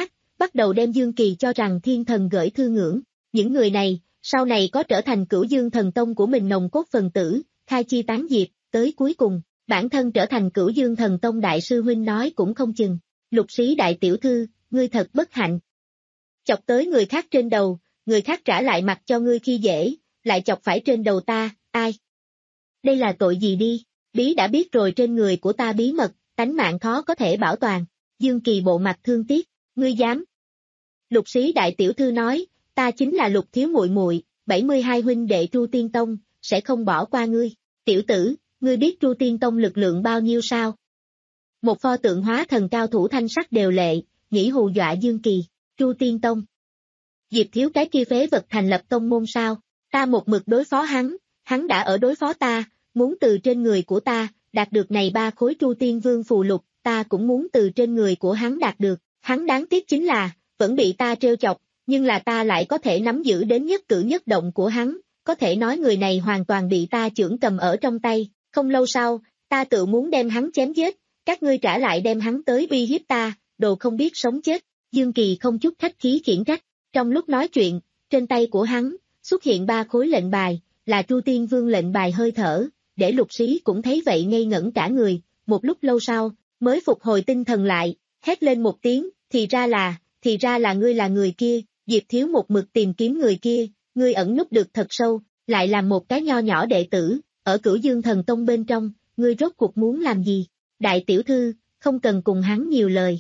bắt đầu đem Dương Kỳ cho rằng thiên thần gửi thư ngưỡng. Những người này, sau này có trở thành Cửu Dương Thần Tông của mình nòng cốt phần tử, khai chi tán diệp, tới cuối cùng, bản thân trở thành Cửu Dương Thần Tông đại sư huynh nói cũng không chừng. Lục Sĩ đại tiểu thư, ngươi thật bất hạnh. Chọc tới người khác trên đầu, người khác trả lại mặt cho ngươi khi dễ, lại chọc phải trên đầu ta, ai? Đây là tội gì đi, bí đã biết rồi trên người của ta bí mật, tánh mạng khó có thể bảo toàn. Dương Kỳ bộ mặt thương tiếc, ngươi dám? Lục Sĩ đại tiểu thư nói, ta chính là Lục thiếu muội muội, bảy mươi hai huynh đệ Tru Tiên Tông, sẽ không bỏ qua ngươi. Tiểu tử, ngươi biết Tru Tiên Tông lực lượng bao nhiêu sao? Một pho tượng hóa thần cao thủ thanh sắc đều lệ, nghĩ hù dọa Dương Kỳ. Tru Tiên Tông. Diệp Thiếu cái kia phế vật thành lập tông môn sao? Ta một mực đối phó hắn, hắn đã ở đối phó ta, muốn từ trên người của ta, đạt được này ba khối Tru Tiên Vương phù lục, ta cũng muốn từ trên người của hắn đạt được. Hắn đáng tiếc chính là, vẫn bị ta trêu chọc, nhưng là ta lại có thể nắm giữ đến nhất cử nhất động của hắn, có thể nói người này hoàn toàn bị ta chưởng cầm ở trong tay. Không lâu sau, ta tự muốn đem hắn chém giết, các ngươi trả lại đem hắn tới uy hiếp ta, đồ không biết sống chết. Dương Kỳ không chút khách khí khiển trách. Trong lúc nói chuyện, trên tay của hắn, xuất hiện ba khối lệnh bài, là Tru Tiên Vương lệnh bài hơi thở, để Lục Sĩ cũng thấy vậy ngây ngẩn cả người, một lúc lâu sau, mới phục hồi tinh thần lại, hét lên một tiếng, thì ra là, thì ra là ngươi là người kia, Diệp Thiếu một mực tìm kiếm người kia, ngươi ẩn núp được thật sâu, lại làm một cái nho nhỏ đệ tử, ở Cửu Dương Thần Tông bên trong, ngươi rốt cuộc muốn làm gì? Đại tiểu thư, không cần cùng hắn nhiều lời.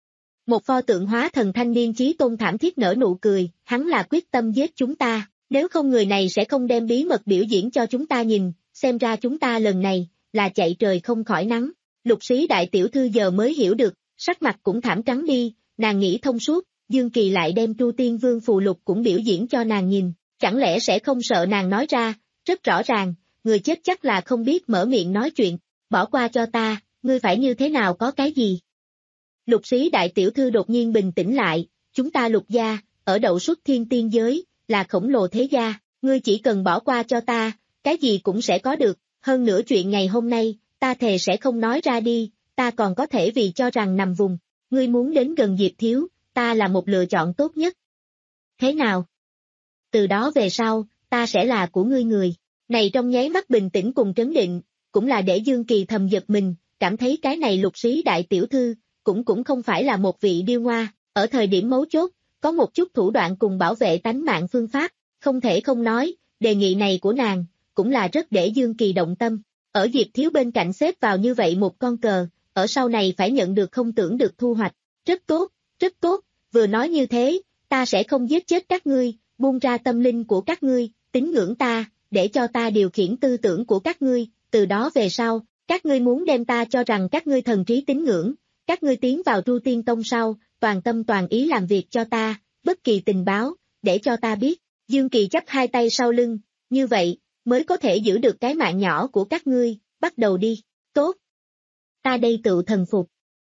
Một pho tượng hóa thần thanh niên Chí Tôn thảm thiết nở nụ cười, hắn là quyết tâm giết chúng ta, nếu không người này sẽ không đem bí mật biểu diễn cho chúng ta nhìn, xem ra chúng ta lần này, là chạy trời không khỏi nắng. Lục Sĩ đại tiểu thư giờ mới hiểu được, sắc mặt cũng thảm trắng đi, nàng nghĩ thông suốt, Dương Kỳ lại đem Tru Tiên Vương phù lục cũng biểu diễn cho nàng nhìn, chẳng lẽ sẽ không sợ nàng nói ra, rất rõ ràng, người chết chắc là không biết mở miệng nói chuyện, bỏ qua cho ta, ngươi phải như thế nào có cái gì? Lục Sĩ đại tiểu thư đột nhiên bình tĩnh lại, chúng ta Lục gia, ở đậu xuất thiên tiên giới, là khổng lồ thế gia, ngươi chỉ cần bỏ qua cho ta, cái gì cũng sẽ có được, hơn nữa chuyện ngày hôm nay, ta thề sẽ không nói ra đi, ta còn có thể vì cho rằng nằm vùng, ngươi muốn đến gần Diệp Thiếu, ta là một lựa chọn tốt nhất. Thế nào? Từ đó về sau, ta sẽ là của ngươi người, này trong nháy mắt bình tĩnh cùng trấn định, cũng là để Dương Kỳ thầm giật mình, cảm thấy cái này Lục Sĩ đại tiểu thư, cũng cũng không phải là một vị điêu ngoa, ở thời điểm mấu chốt, có một chút thủ đoạn cùng bảo vệ tánh mạng phương pháp, không thể không nói, đề nghị này của nàng, cũng là rất để Dương Kỳ động tâm, ở Diệp Thiếu bên cạnh xếp vào như vậy một con cờ, ở sau này phải nhận được không tưởng được thu hoạch, rất tốt, rất tốt, vừa nói như thế, ta sẽ không giết chết các ngươi, buông ra tâm linh của các ngươi, tín ngưỡng ta, để cho ta điều khiển tư tưởng của các ngươi, từ đó về sau, các ngươi muốn đem ta cho rằng các ngươi thần trí tín ngưỡng, các ngươi tiến vào Tru Tiên Tông sau, toàn tâm toàn ý làm việc cho ta, bất kỳ tình báo, để cho ta biết. Dương Kỳ chắp hai tay sau lưng, như vậy, mới có thể giữ được cái mạng nhỏ của các ngươi, bắt đầu đi, tốt. Ta đây tự thần phục.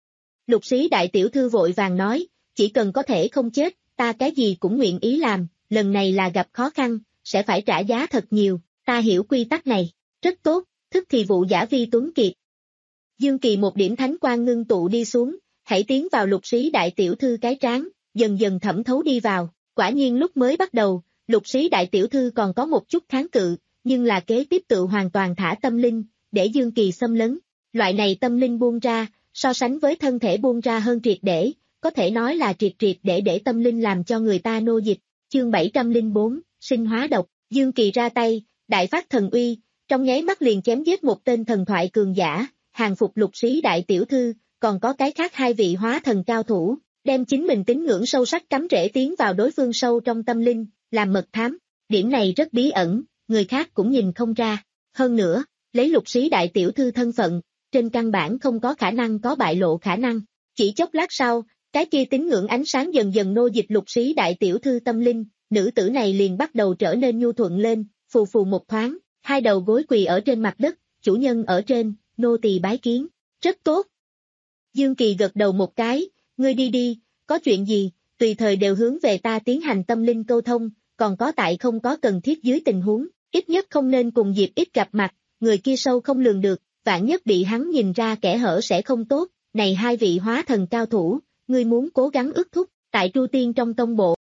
Lục Sĩ đại tiểu thư vội vàng nói, chỉ cần có thể không chết, ta cái gì cũng nguyện ý làm, lần này là gặp khó khăn, sẽ phải trả giá thật nhiều, ta hiểu quy tắc này, rất tốt, thức thì vụ giả vi tuấn kiệt. Dương Kỳ một điểm thánh quang ngưng tụ đi xuống, hãy tiến vào Lục Sĩ đại tiểu thư cái trán, dần dần thẩm thấu đi vào, quả nhiên lúc mới bắt đầu, Lục Sĩ đại tiểu thư còn có một chút kháng cự, nhưng là kế tiếp tự hoàn toàn thả tâm linh, để Dương Kỳ xâm lấn, loại này tâm linh buông ra, so sánh với thân thể buông ra hơn triệt để, có thể nói là triệt triệt để để tâm linh làm cho người ta nô dịch. Chương bảy trăm lẻ bốn, sinh hóa độc, Dương Kỳ ra tay, đại phát thần uy, trong nháy mắt liền chém giết một tên thần thoại cường giả, hàng phục Lục Sĩ đại tiểu thư, còn có cái khác hai vị hóa thần cao thủ, đem chính mình tín ngưỡng sâu sắc cắm rễ tiến vào đối phương sâu trong tâm linh, làm mật thám, điểm này rất bí ẩn, người khác cũng nhìn không ra, hơn nữa, lấy Lục Sĩ đại tiểu thư thân phận, trên căn bản không có khả năng có bại lộ khả năng, chỉ chốc lát sau, cái kia tín ngưỡng ánh sáng dần dần nô dịch Lục Sĩ đại tiểu thư tâm linh, nữ tử này liền bắt đầu trở nên nhu thuận lên, phù phù một thoáng, hai đầu gối quỳ ở trên mặt đất, chủ nhân ở trên, nô tỳ bái kiến, rất tốt. Dương Kỳ gật đầu một cái, ngươi đi đi, có chuyện gì, tùy thời đều hướng về ta tiến hành tâm linh câu thông, còn có tại không có cần thiết dưới tình huống, ít nhất không nên cùng Diệp ít gặp mặt, người kia sâu không lường được, vạn nhất bị hắn nhìn ra kẻ hở sẽ không tốt, này hai vị hóa thần cao thủ, ngươi muốn cố gắng ước thúc, tại Tru Tiên trong tông bộ.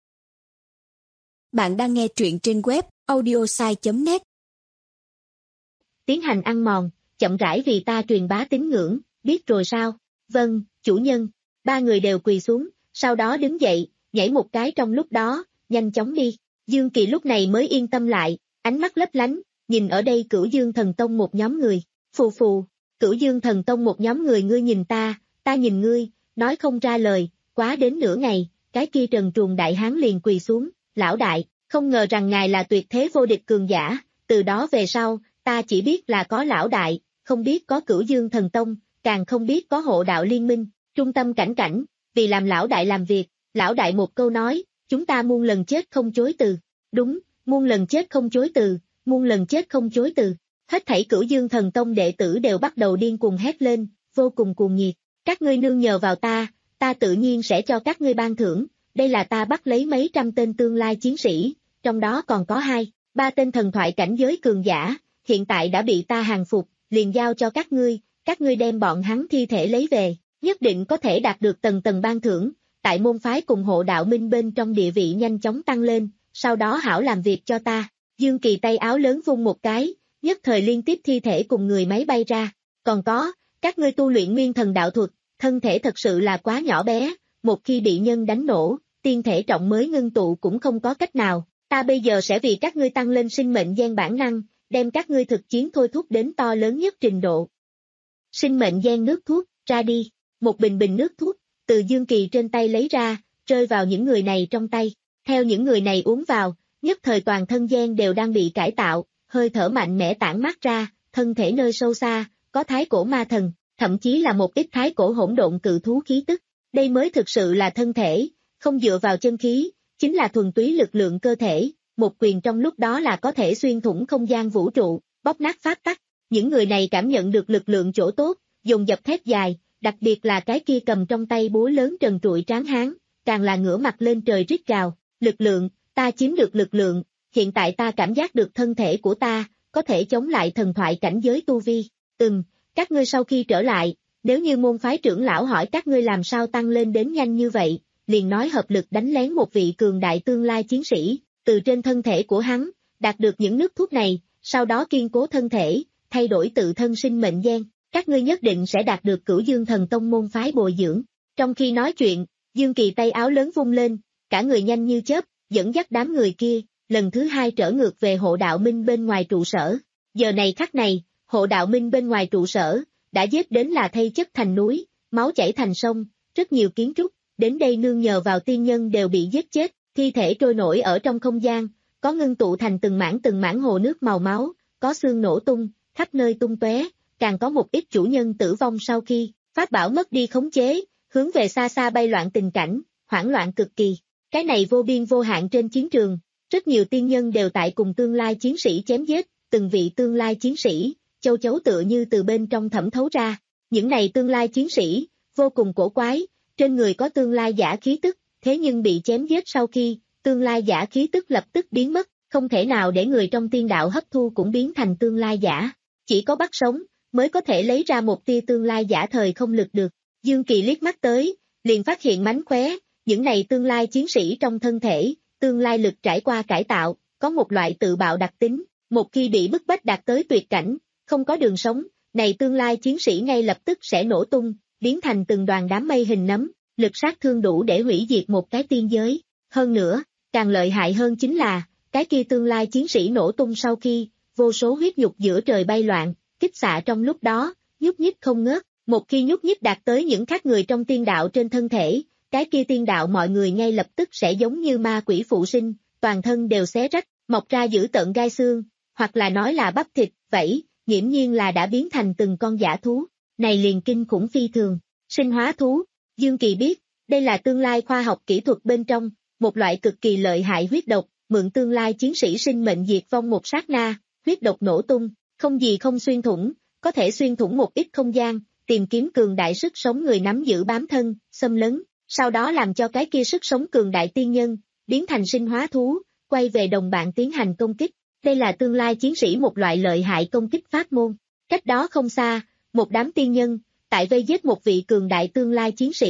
Bạn đang nghe truyện trên web audiosai chấm net. Tiến hành ăn mòn, chậm rãi vì ta truyền bá tín ngưỡng, biết rồi sao? Vâng, chủ nhân. Ba người đều quỳ xuống, sau đó đứng dậy, nhảy một cái trong lúc đó, nhanh chóng đi. Dương Kỳ lúc này mới yên tâm lại, ánh mắt lấp lánh, nhìn ở đây Cửu Dương Thần Tông một nhóm người. Phù phù, Cửu Dương Thần Tông một nhóm người ngươi nhìn ta, ta nhìn ngươi, nói không ra lời, quá đến nửa ngày, cái kia trần truồng đại hán liền quỳ xuống, lão đại, không ngờ rằng ngài là tuyệt thế vô địch cường giả, từ đó về sau, ta chỉ biết là có lão đại, không biết có Cửu Dương Thần Tông, càng không biết có hộ đạo liên minh, trung tâm cảnh cảnh, vì làm lão đại làm việc, lão đại một câu nói, chúng ta muôn lần chết không chối từ, đúng, muôn lần chết không chối từ, muôn lần chết không chối từ, hết thảy Cửu Dương Thần Tông đệ tử đều bắt đầu điên cuồng hét lên, vô cùng cuồng nhiệt, các ngươi nương nhờ vào ta, ta tự nhiên sẽ cho các ngươi ban thưởng, đây là ta bắt lấy mấy trăm tên tương lai chiến sĩ, trong đó còn có hai, ba tên thần thoại cảnh giới cường giả, hiện tại đã bị ta hàng phục, liền giao cho các ngươi, các ngươi đem bọn hắn thi thể lấy về, nhất định có thể đạt được tầng tầng ban thưởng, tại môn phái cùng hộ đạo minh bên trong địa vị nhanh chóng tăng lên, sau đó hảo làm việc cho ta. Dương Kỳ tay áo lớn vung một cái, nhất thời liên tiếp thi thể cùng người máy bay ra, còn có, các ngươi tu luyện nguyên thần đạo thuật, thân thể thật sự là quá nhỏ bé, một khi bị nhân đánh nổ, tiên thể trọng mới ngưng tụ cũng không có cách nào, ta bây giờ sẽ vì các ngươi tăng lên sinh mệnh gen bản năng, đem các ngươi thực chiến thôi thúc đến to lớn nhất trình độ. Sinh mệnh gen nước thuốc, ra đi, một bình bình nước thuốc, từ Dương Kỳ trên tay lấy ra, rơi vào những người này trong tay, theo những người này uống vào, nhất thời toàn thân gen đều đang bị cải tạo, hơi thở mạnh mẽ tản mát ra, thân thể nơi sâu xa, có thái cổ ma thần, thậm chí là một ít thái cổ hỗn độn cự thú khí tức, đây mới thực sự là thân thể, không dựa vào chân khí, chính là thuần túy lực lượng cơ thể, một quyền trong lúc đó là có thể xuyên thủng không gian vũ trụ, bóp nát pháp tắc, những người này cảm nhận được lực lượng chỗ tốt, dùng dập thét dài, đặc biệt là cái kia cầm trong tay búa lớn trần trụi tráng hán, càng là ngửa mặt lên trời rít gào, lực lượng, ta chiếm được lực lượng, hiện tại ta cảm giác được thân thể của ta, có thể chống lại thần thoại cảnh giới tu vi, ừm, các ngươi sau khi trở lại, nếu như môn phái trưởng lão hỏi các ngươi làm sao tăng lên đến nhanh như vậy, liền nói hợp lực đánh lén một vị cường đại tương lai chiến sĩ, từ trên thân thể của hắn, đạt được những nước thuốc này, sau đó kiên cố thân thể, thay đổi tự thân sinh mệnh gen, các ngươi nhất định sẽ đạt được Cửu Dương Thần Tông môn phái bồi dưỡng. Trong khi nói chuyện, Dương Kỳ tay áo lớn vung lên, cả người nhanh như chớp, dẫn dắt đám người kia, lần thứ hai trở ngược về hộ đạo minh bên ngoài trụ sở. Giờ này khắc này, hộ đạo minh bên ngoài trụ sở, đã giết đến là thây chất thành núi, máu chảy thành sông, rất nhiều kiến trúc, đến đây nương nhờ vào tiên nhân đều bị giết chết, thi thể trôi nổi ở trong không gian, có ngưng tụ thành từng mảng từng mảng hồ nước màu máu, có xương nổ tung, khắp nơi tung tóe, càng có một ít chủ nhân tử vong sau khi pháp bảo mất đi khống chế, hướng về xa xa bay loạn tình cảnh, hoảng loạn cực kỳ. Cái này vô biên vô hạn trên chiến trường, rất nhiều tiên nhân đều tại cùng tương lai chiến sĩ chém giết, từng vị tương lai chiến sĩ, châu chấu tựa như từ bên trong thẩm thấu ra. Những này tương lai chiến sĩ, vô cùng cổ quái, trên người có tương lai giả khí tức, thế nhưng bị chém giết sau khi, tương lai giả khí tức lập tức biến mất, không thể nào để người trong tiên đạo hấp thu cũng biến thành tương lai giả. Chỉ có bắt sống, mới có thể lấy ra một tia tương lai giả thời không lực được. Dương Kỳ liếc mắt tới, liền phát hiện mánh khóe, những này tương lai chiến sĩ trong thân thể, tương lai lực trải qua cải tạo, có một loại tự bạo đặc tính, một khi bị bức bách đạt tới tuyệt cảnh, không có đường sống, này tương lai chiến sĩ ngay lập tức sẽ nổ tung, biến thành từng đoàn đám mây hình nấm, lực sát thương đủ để hủy diệt một cái tiên giới. Hơn nữa, càng lợi hại hơn chính là, cái kia tương lai chiến sĩ nổ tung sau khi, vô số huyết nhục giữa trời bay loạn, kích xạ trong lúc đó, nhúc nhích không ngớt, một khi nhúc nhích đạt tới những khác người trong tiên đạo trên thân thể, cái kia tiên đạo mọi người ngay lập tức sẽ giống như ma quỷ phụ sinh, toàn thân đều xé rách, mọc ra dữ tợn gai xương, hoặc là nói là bắp thịt, vảy, nghiễm nhiên là đã biến thành từng con dã thú, này liền kinh khủng phi thường, sinh hóa thú, Dương Kỳ biết, đây là tương lai khoa học kỹ thuật bên trong, một loại cực kỳ lợi hại huyết độc, mượn tương lai chiến sĩ sinh mệnh diệt vong một sát na, huyết độc nổ tung, không gì không xuyên thủng, có thể xuyên thủng một ít không gian, tìm kiếm cường đại sức sống người nắm giữ bám thân, xâm lấn, sau đó làm cho cái kia sức sống cường đại tiên nhân, biến thành sinh hóa thú, quay về đồng bạn tiến hành công kích. Đây là tương lai chiến sĩ một loại lợi hại công kích pháp môn. Cách đó không xa, một đám tiên nhân, tại vây giết một vị cường đại tương lai chiến sĩ,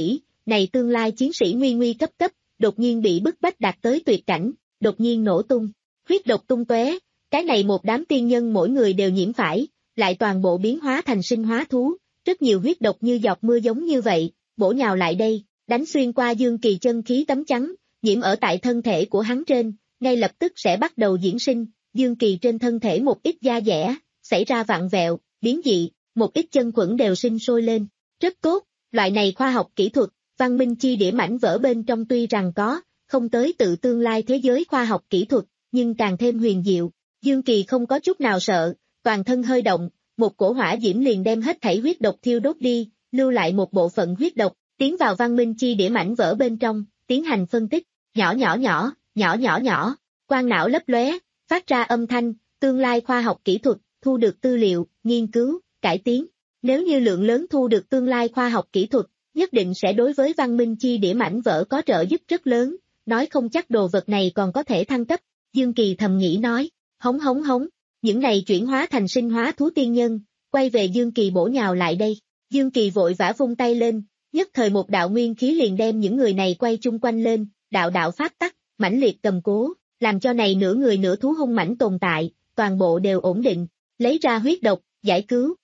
này tương lai chiến sĩ nguy nguy cấp cấp, đột nhiên bị bức bách đạt tới tuyệt cảnh, đột nhiên nổ tung, huyết độc tung tóe, cái này một đám tiên nhân mỗi người đều nhiễm phải, lại toàn bộ biến hóa thành sinh hóa thú, rất nhiều huyết độc như giọt mưa giống như vậy, bổ nhào lại đây, đánh xuyên qua Dương Kỳ chân khí tấm chắn, nhiễm ở tại thân thể của hắn trên, ngay lập tức sẽ bắt đầu diễn sinh, Dương Kỳ trên thân thể một ít da dẻ, xảy ra vặn vẹo, biến dị, một ít chân khuẩn đều sinh sôi lên, rất tốt, loại này khoa học kỹ thuật, văn minh chi đĩa mảnh vỡ bên trong tuy rằng có, không tới tự tương lai thế giới khoa học kỹ thuật, nhưng càng thêm huyền diệu, Dương Kỳ không có chút nào sợ, toàn thân hơi động, một cổ hỏa diễm liền đem hết thảy huyết độc thiêu đốt đi, lưu lại một bộ phận huyết độc, tiến vào văn minh chi đĩa mảnh vỡ bên trong, tiến hành phân tích, nhỏ nhỏ nhỏ, nhỏ nhỏ nhỏ, quang não lấp lóe, phát ra âm thanh, tương lai khoa học kỹ thuật, thu được tư liệu, nghiên cứu, cải tiến. Nếu như lượng lớn thu được tương lai khoa học kỹ thuật, nhất định sẽ đối với văn minh chi đĩa mảnh vỡ có trợ giúp rất lớn, nói không chắc đồ vật này còn có thể thăng cấp. Dương Kỳ thầm nghĩ nói, hống hống hống, những này chuyển hóa thành sinh hóa thú tiên nhân, quay về Dương Kỳ bổ nhào lại đây. Dương Kỳ vội vã vung tay lên, nhất thời một đạo nguyên khí liền đem những người này quay chung quanh lên, đạo đạo phát tắc, mãnh liệt cầm cố, làm cho này nửa người nửa thú hung mãnh tồn tại, toàn bộ đều ổn định, lấy ra huyết độc, giải cứu.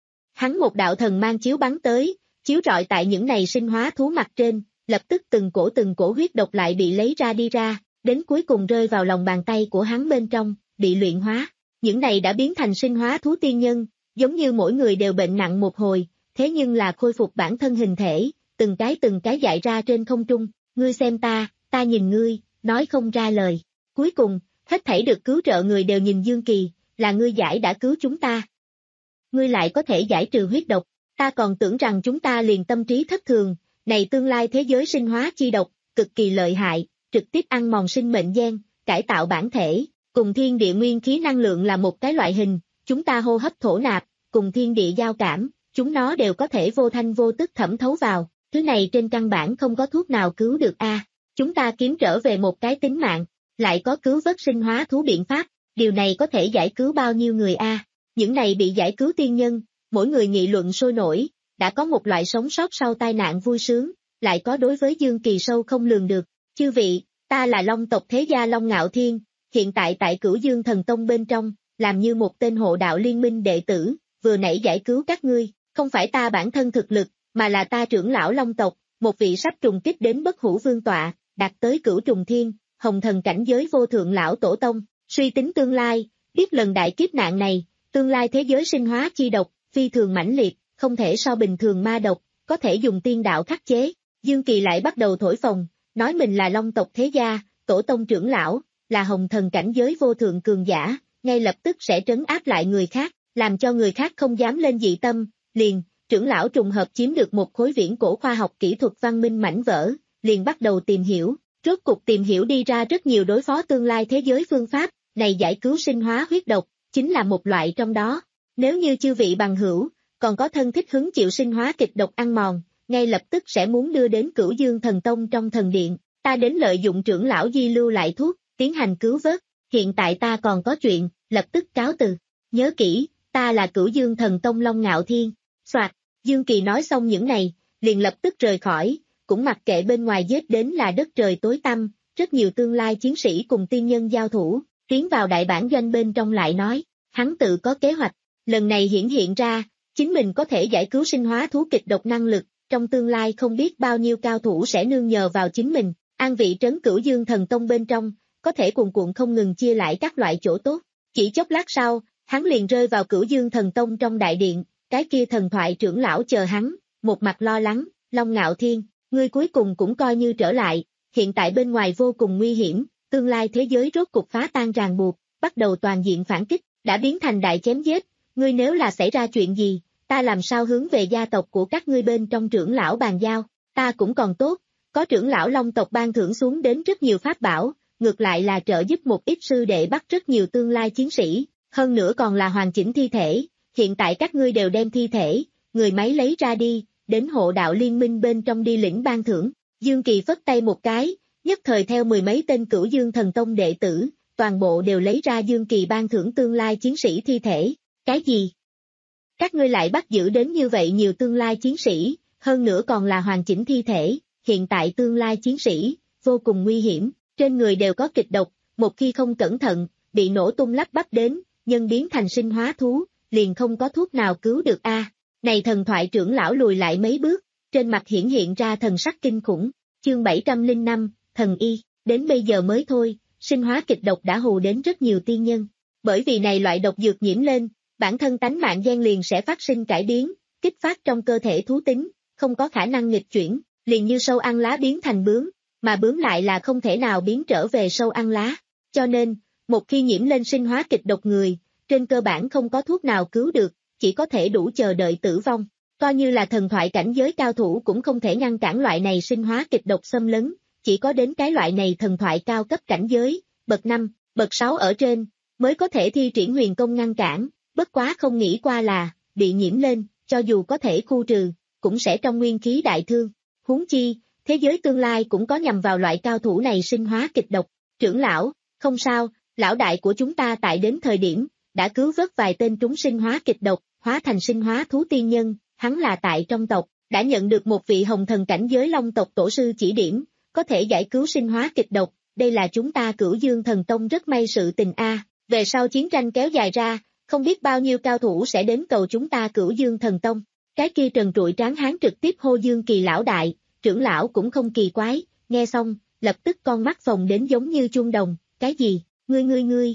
Hắn một đạo thần mang chiếu bắn tới, chiếu rọi tại những này sinh hóa thú mặt trên, lập tức từng cổ từng cổ huyết độc lại bị lấy ra đi ra, đến cuối cùng rơi vào lòng bàn tay của hắn bên trong, bị luyện hóa. Những này đã biến thành sinh hóa thú tiên nhân, giống như mỗi người đều bệnh nặng một hồi, thế nhưng là khôi phục bản thân hình thể, từng cái từng cái dại ra trên không trung, ngươi xem ta, ta nhìn ngươi, nói không ra lời. Cuối cùng, hết thảy được cứu trợ người đều nhìn Dương Kỳ, là ngươi giải đã cứu chúng ta. Ngươi lại có thể giải trừ huyết độc, ta còn tưởng rằng chúng ta liền tâm trí thất thường, này tương lai thế giới sinh hóa chi độc, cực kỳ lợi hại, trực tiếp ăn mòn sinh mệnh gen, cải tạo bản thể, cùng thiên địa nguyên khí năng lượng là một cái loại hình, chúng ta hô hấp thổ nạp, cùng thiên địa giao cảm, chúng nó đều có thể vô thanh vô tức thẩm thấu vào, thứ này trên căn bản không có thuốc nào cứu được a. Chúng ta kiếm trở về một cái tính mạng, lại có cứu vớt sinh hóa thú biện pháp, điều này có thể giải cứu bao nhiêu người a? Những này bị giải cứu tiên nhân, mỗi người nghị luận sôi nổi, đã có một loại sống sót sau tai nạn vui sướng, lại có đối với Dương Kỳ sâu không lường được. Chư vị, ta là Long tộc thế gia Long Ngạo Thiên, hiện tại tại Cửu Dương Thần Tông bên trong, làm như một tên hộ đạo liên minh đệ tử, vừa nãy giải cứu các ngươi, không phải ta bản thân thực lực, mà là ta trưởng lão Long tộc, một vị sắp trùng kích đến bất hủ vương tọa, đạt tới cửu trùng thiên, hồng thần cảnh giới vô thượng lão tổ tông, suy tính tương lai, biết lần đại kiếp nạn này, tương lai thế giới sinh hóa chi độc, phi thường mãnh liệt, không thể so bình thường ma độc, có thể dùng tiên đạo khắc chế. Dương Kỳ lại bắt đầu thổi phồng, nói mình là Long tộc thế gia, tổ tông trưởng lão, là hồng thần cảnh giới vô thượng cường giả, ngay lập tức sẽ trấn áp lại người khác, làm cho người khác không dám lên dị tâm, liền, trưởng lão trùng hợp chiếm được một khối viễn cổ khoa học kỹ thuật văn minh mảnh vỡ, liền bắt đầu tìm hiểu, rốt cục tìm hiểu đi ra rất nhiều đối phó tương lai thế giới phương pháp, này giải cứu sinh hóa huyết độc, chính là một loại trong đó. Nếu như chư vị bằng hữu, còn có thân thích hứng chịu sinh hóa kịch độc ăn mòn, ngay lập tức sẽ muốn đưa đến Cửu Dương Thần Tông trong thần điện, ta đến lợi dụng trưởng lão di lưu lại thuốc, tiến hành cứu vớt, hiện tại ta còn có chuyện, lập tức cáo từ, nhớ kỹ, ta là Cửu Dương Thần Tông Long Ngạo Thiên. Soạt, Dương Kỳ nói xong những này, liền lập tức rời khỏi, cũng mặc kệ bên ngoài giết đến là đất trời tối tăm, rất nhiều tương lai chiến sĩ cùng tiên nhân giao thủ, tiến vào đại bản doanh bên trong lại nói, hắn tự có kế hoạch, lần này hiển hiện ra, chính mình có thể giải cứu sinh hóa thú kịch độc năng lực, trong tương lai không biết bao nhiêu cao thủ sẽ nương nhờ vào chính mình, an vị trấn Cửu Dương Thần Tông bên trong, có thể cuồn cuộn không ngừng chia lại các loại chỗ tốt. Chỉ chốc lát sau, hắn liền rơi vào Cửu Dương Thần Tông trong đại điện, cái kia thần thoại trưởng lão chờ hắn, một mặt lo lắng, Long Ngạo Thiên, ngươi cuối cùng cũng coi như trở lại, hiện tại bên ngoài vô cùng nguy hiểm, tương lai thế giới rốt cục phá tan ràng buộc, bắt đầu toàn diện phản kích, đã biến thành đại chém giết, ngươi nếu là xảy ra chuyện gì, ta làm sao hướng về gia tộc của các ngươi bên trong trưởng lão bàn giao, ta cũng còn tốt, có trưởng lão Long tộc ban thưởng xuống đến rất nhiều pháp bảo, ngược lại là trợ giúp một ít sư đệ bắt rất nhiều tương lai chiến sĩ, hơn nữa còn là hoàn chỉnh thi thể, hiện tại các ngươi đều đem thi thể, người máy lấy ra đi, đến hộ đạo liên minh bên trong đi lĩnh ban thưởng. Dương Kỳ phất tay một cái, nhất thời theo mười mấy tên Cửu Dương Thần Tông đệ tử, toàn bộ đều lấy ra Dương Kỳ ban thưởng tương lai chiến sĩ thi thể. Cái gì? Các ngươi lại bắt giữ đến như vậy nhiều tương lai chiến sĩ, hơn nữa còn là hoàn chỉnh thi thể, hiện tại tương lai chiến sĩ, vô cùng nguy hiểm, trên người đều có kịch độc, một khi không cẩn thận, bị nổ tung lắp bắp đến, nhân biến thành sinh hóa thú, liền không có thuốc nào cứu được a. À. Này thần thoại trưởng lão lùi lại mấy bước, trên mặt hiển hiện ra thần sắc kinh khủng, chương bảy trăm lẻ năm, thần y, đến bây giờ mới thôi, sinh hóa kịch độc đã hù đến rất nhiều tiên nhân, bởi vì này loại độc dược nhiễm lên, bản thân tánh mạng gen liền sẽ phát sinh cải biến, kích phát trong cơ thể thú tính, không có khả năng nghịch chuyển, liền như sâu ăn lá biến thành bướm, mà bướm lại là không thể nào biến trở về sâu ăn lá, cho nên, một khi nhiễm lên sinh hóa kịch độc người, trên cơ bản không có thuốc nào cứu được, chỉ có thể đủ chờ đợi tử vong, coi như là thần thoại cảnh giới cao thủ cũng không thể ngăn cản loại này sinh hóa kịch độc xâm lấn, chỉ có đến cái loại này thần thoại cao cấp cảnh giới, bậc năm, bậc sáu ở trên, mới có thể thi triển huyền công ngăn cản, bất quá không nghĩ qua là, bị nhiễm lên, cho dù có thể khu trừ, cũng sẽ trong nguyên khí đại thương, huống chi, thế giới tương lai cũng có nhằm vào loại cao thủ này sinh hóa kịch độc, trưởng lão, không sao, lão đại của chúng ta tại đến thời điểm, đã cứu vớt vài tên trúng sinh hóa kịch độc, hóa thành sinh hóa thú tiên nhân, hắn là tại trong tộc, đã nhận được một vị hồng thần cảnh giới long tộc tổ sư chỉ điểm, có thể giải cứu sinh hóa kịch độc, đây là chúng ta Cửu Dương Thần Tông rất may sự tình a. Về sau chiến tranh kéo dài ra, không biết bao nhiêu cao thủ sẽ đến cầu chúng ta Cửu Dương Thần Tông, cái kia trần trụi tráng hán trực tiếp hô Dương Kỳ lão đại, trưởng lão cũng không kỳ quái, nghe xong, lập tức con mắt phồng đến giống như chuông đồng, cái gì, ngươi ngươi ngươi,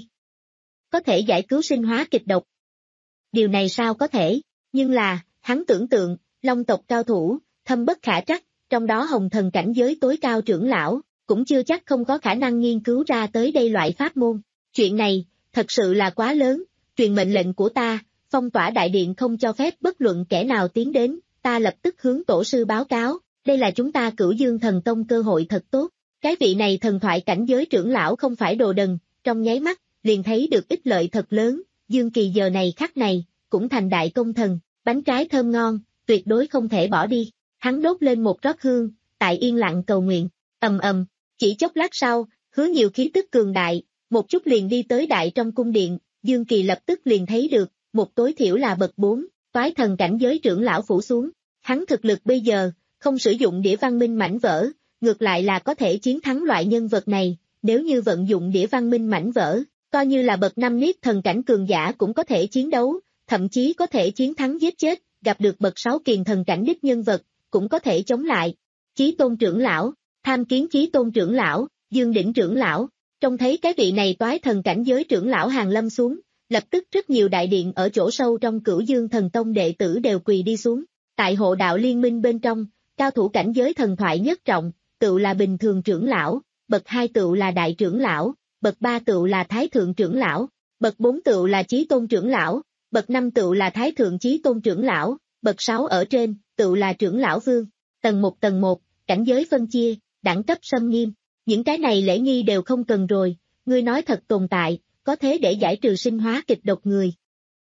có thể giải cứu sinh hóa kịch độc. Điều này sao có thể, nhưng là, hắn tưởng tượng, long tộc cao thủ, thâm bất khả trắc, trong đó hồng thần cảnh giới tối cao trưởng lão, cũng chưa chắc không có khả năng nghiên cứu ra tới đây loại pháp môn. Chuyện này, thật sự là quá lớn, truyền mệnh lệnh của ta, phong tỏa đại điện không cho phép bất luận kẻ nào tiến đến, ta lập tức hướng tổ sư báo cáo, đây là chúng ta Cửu Dương Thần Tông cơ hội thật tốt. Cái vị này thần thoại cảnh giới trưởng lão không phải đồ đần, trong nháy mắt, liền thấy được ích lợi thật lớn, Dương Kỳ giờ này khắc này, cũng thành đại công thần, bánh trái thơm ngon, tuyệt đối không thể bỏ đi. Hắn đốt lên một rót hương, tại yên lặng cầu nguyện, ầm ầm, chỉ chốc lát sau, hứa nhiều khí tức cường đại, một chút liền đi tới đại trong cung điện, Dương Kỳ lập tức liền thấy được, một tối thiểu là bậc bốn, toái thần cảnh giới trưởng lão phủ xuống, hắn thực lực bây giờ, không sử dụng đĩa văn minh mảnh vỡ, ngược lại là có thể chiến thắng loại nhân vật này, nếu như vận dụng đĩa văn minh mảnh vỡ, coi như là bậc năm niết thần cảnh cường giả cũng có thể chiến đấu, thậm chí có thể chiến thắng giết chết, gặp được bậc sáu kiền thần cảnh đích nhân vật, cũng có thể chống lại. Chí Tôn trưởng lão, tham kiến Chí Tôn trưởng lão, Dương Đỉnh trưởng lão, trông thấy cái vị này toái thần cảnh giới trưởng lão hàng lâm xuống, lập tức rất nhiều đại điện ở chỗ sâu trong Cửu Dương Thần Tông đệ tử đều quỳ đi xuống. Tại hộ đạo liên minh bên trong, cao thủ cảnh giới thần thoại nhất trọng, tựu là bình thường trưởng lão, bậc hai tựu là đại trưởng lão, bậc ba tựu là thái thượng trưởng lão, bậc bốn tựu là Chí Tôn trưởng lão, bậc năm tựu là thái thượng Chí Tôn trưởng lão, bậc sáu ở trên, tựu là trưởng lão vương. Tầng một tầng một, cảnh giới phân chia, đẳng cấp xâm nghiêm, những cái này lễ nghi đều không cần rồi, ngươi nói thật tồn tại, có thế để giải trừ sinh hóa kịch độc người.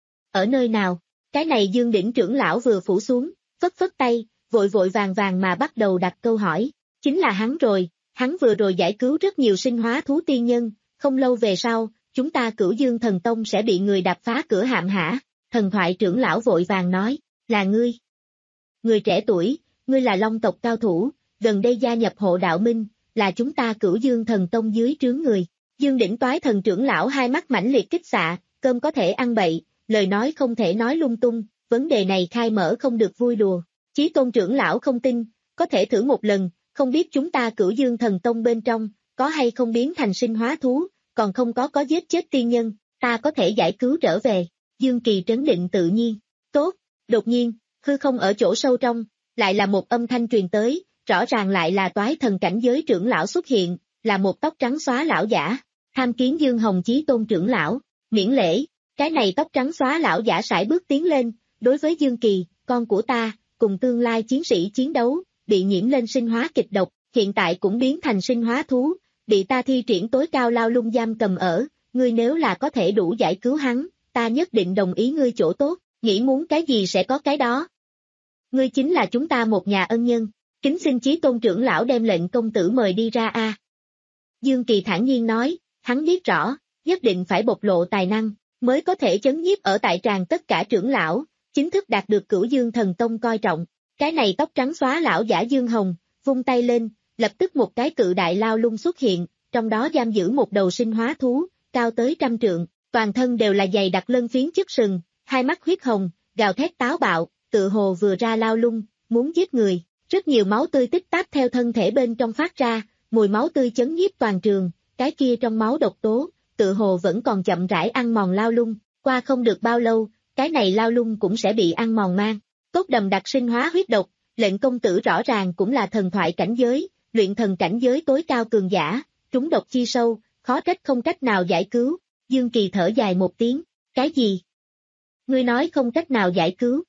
Ở nơi nào? Cái này Dương Đỉnh trưởng lão vừa phủ xuống, phất phất tay, vội vội vàng vàng mà bắt đầu đặt câu hỏi, chính là hắn rồi, hắn vừa rồi giải cứu rất nhiều sinh hóa thú tiên nhân, không lâu về sau, chúng ta Cửu Dương Thần Tông sẽ bị người đạp phá cửa hạm hả? Thần thoại trưởng lão vội vàng nói, là ngươi. Người trẻ tuổi, ngươi là long tộc cao thủ, gần đây gia nhập hộ đạo minh, là chúng ta Cửu Dương Thần Tông dưới trướng người. Dương Đỉnh toái thần trưởng lão hai mắt mãnh liệt kích xạ, cơm có thể ăn bậy, lời nói không thể nói lung tung, vấn đề này khai mở không được vui đùa. Chí Tôn trưởng lão không tin, có thể thử một lần, không biết chúng ta Cửu Dương Thần Tông bên trong, có hay không biến thành sinh hóa thú, còn không có có giết chết tiên nhân, ta có thể giải cứu trở về. Dương Kỳ trấn định tự nhiên, tốt, đột nhiên, hư không ở chỗ sâu trong, lại là một âm thanh truyền tới, rõ ràng lại là toái thần cảnh giới trưởng lão xuất hiện, là một tóc trắng xóa lão giả, tham kiến Dương Hồng Chí Tôn trưởng lão, miễn lễ, cái này tóc trắng xóa lão giả sải bước tiến lên, đối với Dương Kỳ, con của ta, cùng tương lai chiến sĩ chiến đấu, bị nhiễm lên sinh hóa kịch độc, hiện tại cũng biến thành sinh hóa thú, bị ta thi triển tối cao lao lung giam cầm ở, ngươi nếu là có thể đủ giải cứu hắn, ta nhất định đồng ý ngươi chỗ tốt, nghĩ muốn cái gì sẽ có cái đó. Ngươi chính là chúng ta một nhà ân nhân, kính xin Chí Tôn trưởng lão đem lệnh công tử mời đi ra a. Dương Kỳ thản nhiên nói, hắn biết rõ, nhất định phải bộc lộ tài năng, mới có thể chấn nhiếp ở tại tràng tất cả trưởng lão, chính thức đạt được Cửu Dương Thần Tông coi trọng. Cái này tóc trắng xóa lão giả Dương Hồng, vung tay lên, lập tức một cái cự đại lao lung xuất hiện, trong đó giam giữ một đầu sinh hóa thú, cao tới trăm trượng, toàn thân đều là dày đặc lân phiến chức sừng, hai mắt huyết hồng, gào thét táo bạo, tự hồ vừa ra lao lung, muốn giết người. Rất nhiều máu tươi tích táp theo thân thể bên trong phát ra, mùi máu tươi chấn nhiếp toàn trường, cái kia trong máu độc tố, tự hồ vẫn còn chậm rãi ăn mòn lao lung, qua không được bao lâu, cái này lao lung cũng sẽ bị ăn mòn mang. Cốt đầm đặc sinh hóa huyết độc, lệnh công tử rõ ràng cũng là thần thoại cảnh giới, luyện thần cảnh giới tối cao cường giả, trúng độc chi sâu, khó trách không cách nào giải cứu. Dương Kỳ thở dài một tiếng, cái gì? Ngươi nói không cách nào giải cứu?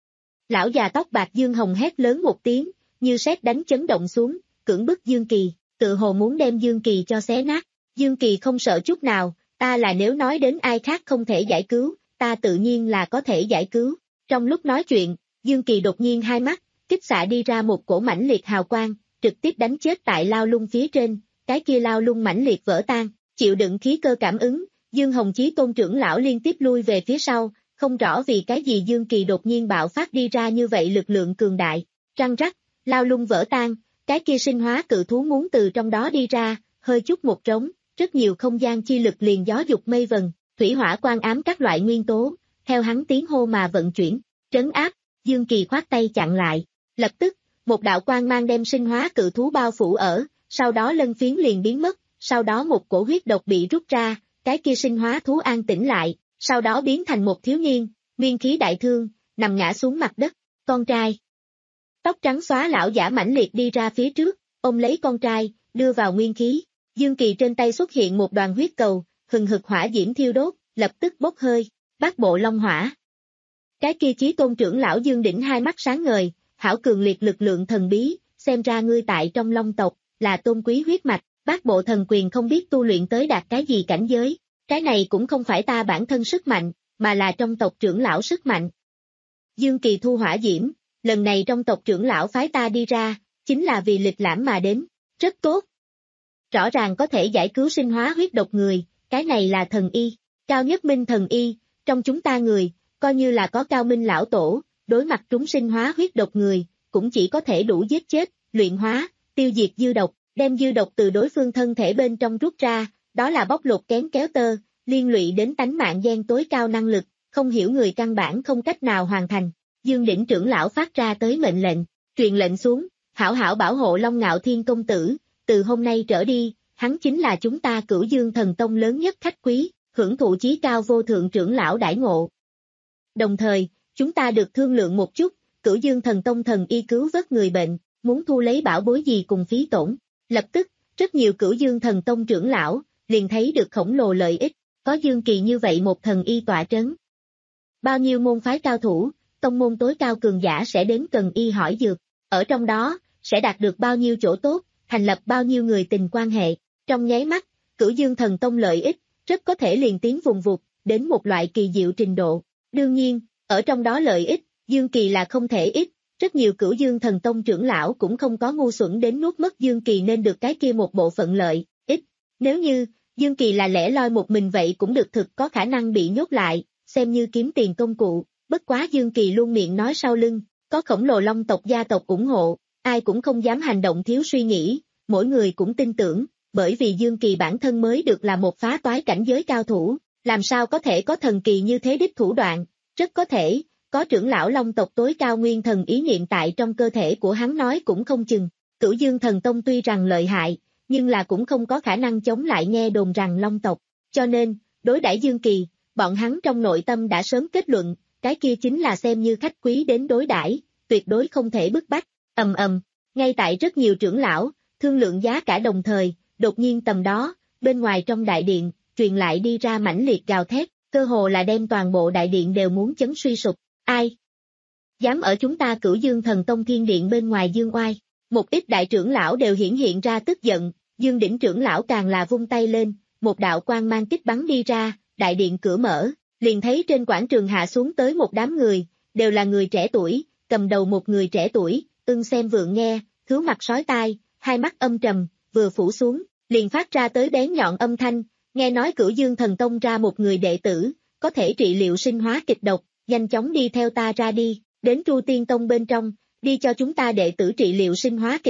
Lão già tóc bạc Dương Hồng hét lớn một tiếng, như sét đánh chấn động xuống, cưỡng bức Dương Kỳ, tự hồ muốn đem Dương Kỳ cho xé nát. Dương Kỳ không sợ chút nào, ta là nếu nói đến ai khác không thể giải cứu, ta tự nhiên là có thể giải cứu. Trong lúc nói chuyện, Dương Kỳ đột nhiên hai mắt, kích xạ đi ra một cổ mãnh liệt hào quang, trực tiếp đánh chết tại lao lung phía trên, cái kia lao lung mãnh liệt vỡ tan, chịu đựng khí cơ cảm ứng, Dương Hồng Chí Tôn trưởng lão liên tiếp lui về phía sau, không rõ vì cái gì Dương Kỳ đột nhiên bạo phát đi ra như vậy lực lượng cường đại. Răng rắc, lao lung vỡ tan, cái kia sinh hóa cự thú muốn từ trong đó đi ra, hơi chút một trống, rất nhiều không gian chi lực liền gió dục mây vần, thủy hỏa quan ám các loại nguyên tố, theo hắn tiếng hô mà vận chuyển, trấn áp. Dương Kỳ khoát tay chặn lại, lập tức, một đạo quang mang đem sinh hóa cự thú bao phủ ở, sau đó lân phiến liền biến mất, sau đó một cổ huyết độc bị rút ra, cái kia sinh hóa thú an tĩnh lại, sau đó biến thành một thiếu niên, nguyên khí đại thương, nằm ngã xuống mặt đất, con trai. Tóc trắng xóa lão giả mãnh liệt đi ra phía trước, ôm lấy con trai, đưa vào nguyên khí, Dương Kỳ trên tay xuất hiện một đoàn huyết cầu, hừng hực hỏa diễm thiêu đốt, lập tức bốc hơi, bát bộ long hỏa. Cái kia Chí Tôn trưởng lão Dương Đỉnh hai mắt sáng ngời, hảo cường liệt lực lượng thần bí, xem ra ngươi tại trong long tộc, là tôn quý huyết mạch, bát bộ thần quyền không biết tu luyện tới đạt cái gì cảnh giới, cái này cũng không phải ta bản thân sức mạnh, mà là trong tộc trưởng lão sức mạnh. Dương Kỳ thu hỏa diễm, lần này trong tộc trưởng lão phái ta đi ra, chính là vì lịch lãm mà đến, rất tốt. Rõ ràng có thể giải cứu sinh hóa huyết độc người, cái này là thần y, cao nhất minh thần y, trong chúng ta người, coi như là có cao minh lão tổ, đối mặt chúng sinh hóa huyết độc người, cũng chỉ có thể đủ giết chết, luyện hóa, tiêu diệt dư độc, đem dư độc từ đối phương thân thể bên trong rút ra, đó là bóc lột kén kéo tơ, liên lụy đến tánh mạng gen tối cao năng lực, không hiểu người căn bản không cách nào hoàn thành. Dương Đỉnh trưởng lão phát ra tới mệnh lệnh, truyền lệnh xuống, hảo hảo bảo hộ Long Ngạo Thiên công tử, từ hôm nay trở đi, hắn chính là chúng ta Cửu Dương Thần Tông lớn nhất khách quý, hưởng thụ chí cao vô thượng trưởng lão đãi ngộ. Đồng thời, chúng ta được thương lượng một chút, Cửu Dương Thần Tông thần y cứu vớt người bệnh, muốn thu lấy bảo bối gì cùng phí tổn. Lập tức, rất nhiều Cửu Dương Thần Tông trưởng lão, liền thấy được khổng lồ lợi ích, có Dương Kỳ như vậy một thần y tọa trấn. Bao nhiêu môn phái cao thủ, tông môn tối cao cường giả sẽ đến cần y hỏi dược, ở trong đó, sẽ đạt được bao nhiêu chỗ tốt, thành lập bao nhiêu người tình quan hệ, trong nháy mắt, Cửu Dương Thần Tông lợi ích, rất có thể liền tiến vùng vụt, đến một loại kỳ diệu trình độ. Đương nhiên, ở trong đó lợi ích, Dương Kỳ là không thể ít, rất nhiều Cửu Dương Thần Tông trưởng lão cũng không có ngu xuẩn đến nuốt mất Dương Kỳ nên được cái kia một bộ phận lợi ích. Nếu như, Dương Kỳ là lẻ loi một mình vậy cũng được thực có khả năng bị nhốt lại, xem như kiếm tiền công cụ, bất quá Dương Kỳ luôn miệng nói sau lưng, có khổng lồ long tộc gia tộc ủng hộ, ai cũng không dám hành động thiếu suy nghĩ, mỗi người cũng tin tưởng, bởi vì Dương Kỳ bản thân mới được là một phá toái cảnh giới cao thủ, làm sao có thể có thần kỳ như thế đích thủ đoạn, rất có thể, có trưởng lão long tộc tối cao nguyên thần ý niệm tại trong cơ thể của hắn nói cũng không chừng. Cửu Dương Thần Tông tuy rằng lợi hại, nhưng là cũng không có khả năng chống lại nghe đồn rằng long tộc, cho nên, đối đãi Dương Kỳ, bọn hắn trong nội tâm đã sớm kết luận, cái kia chính là xem như khách quý đến đối đãi, tuyệt đối không thể bức bách. Ầm ầm, ngay tại rất nhiều trưởng lão, thương lượng giá cả đồng thời, đột nhiên tầm đó, bên ngoài trong đại điện, truyền lại đi ra mãnh liệt gào thét, cơ hồ là đem toàn bộ đại điện đều muốn chấn suy sụp. Ai dám ở chúng ta Cửu Dương Thần Tông thiên điện bên ngoài dương oai? Một ít đại trưởng lão đều hiển hiện ra tức giận, Dương Đỉnh trưởng lão càng là vung tay lên, một đạo quang mang kích bắn đi ra, đại điện cửa mở, liền thấy trên quảng trường hạ xuống tới một đám người, đều là người trẻ tuổi, cầm đầu một người trẻ tuổi, ưng xem vượng nghe, khứu mặt sói tai, hai mắt âm trầm, vừa phủ xuống, liền phát ra tới bén nhọn âm thanh, nghe nói Cửu Dương Thần Tông ra một người đệ tử, có thể trị liệu sinh hóa kịch độc, nhanh chóng đi theo ta ra đi, đến Tru Tiên Tông bên trong, đi cho chúng ta đệ tử trị liệu sinh hóa kịch độc,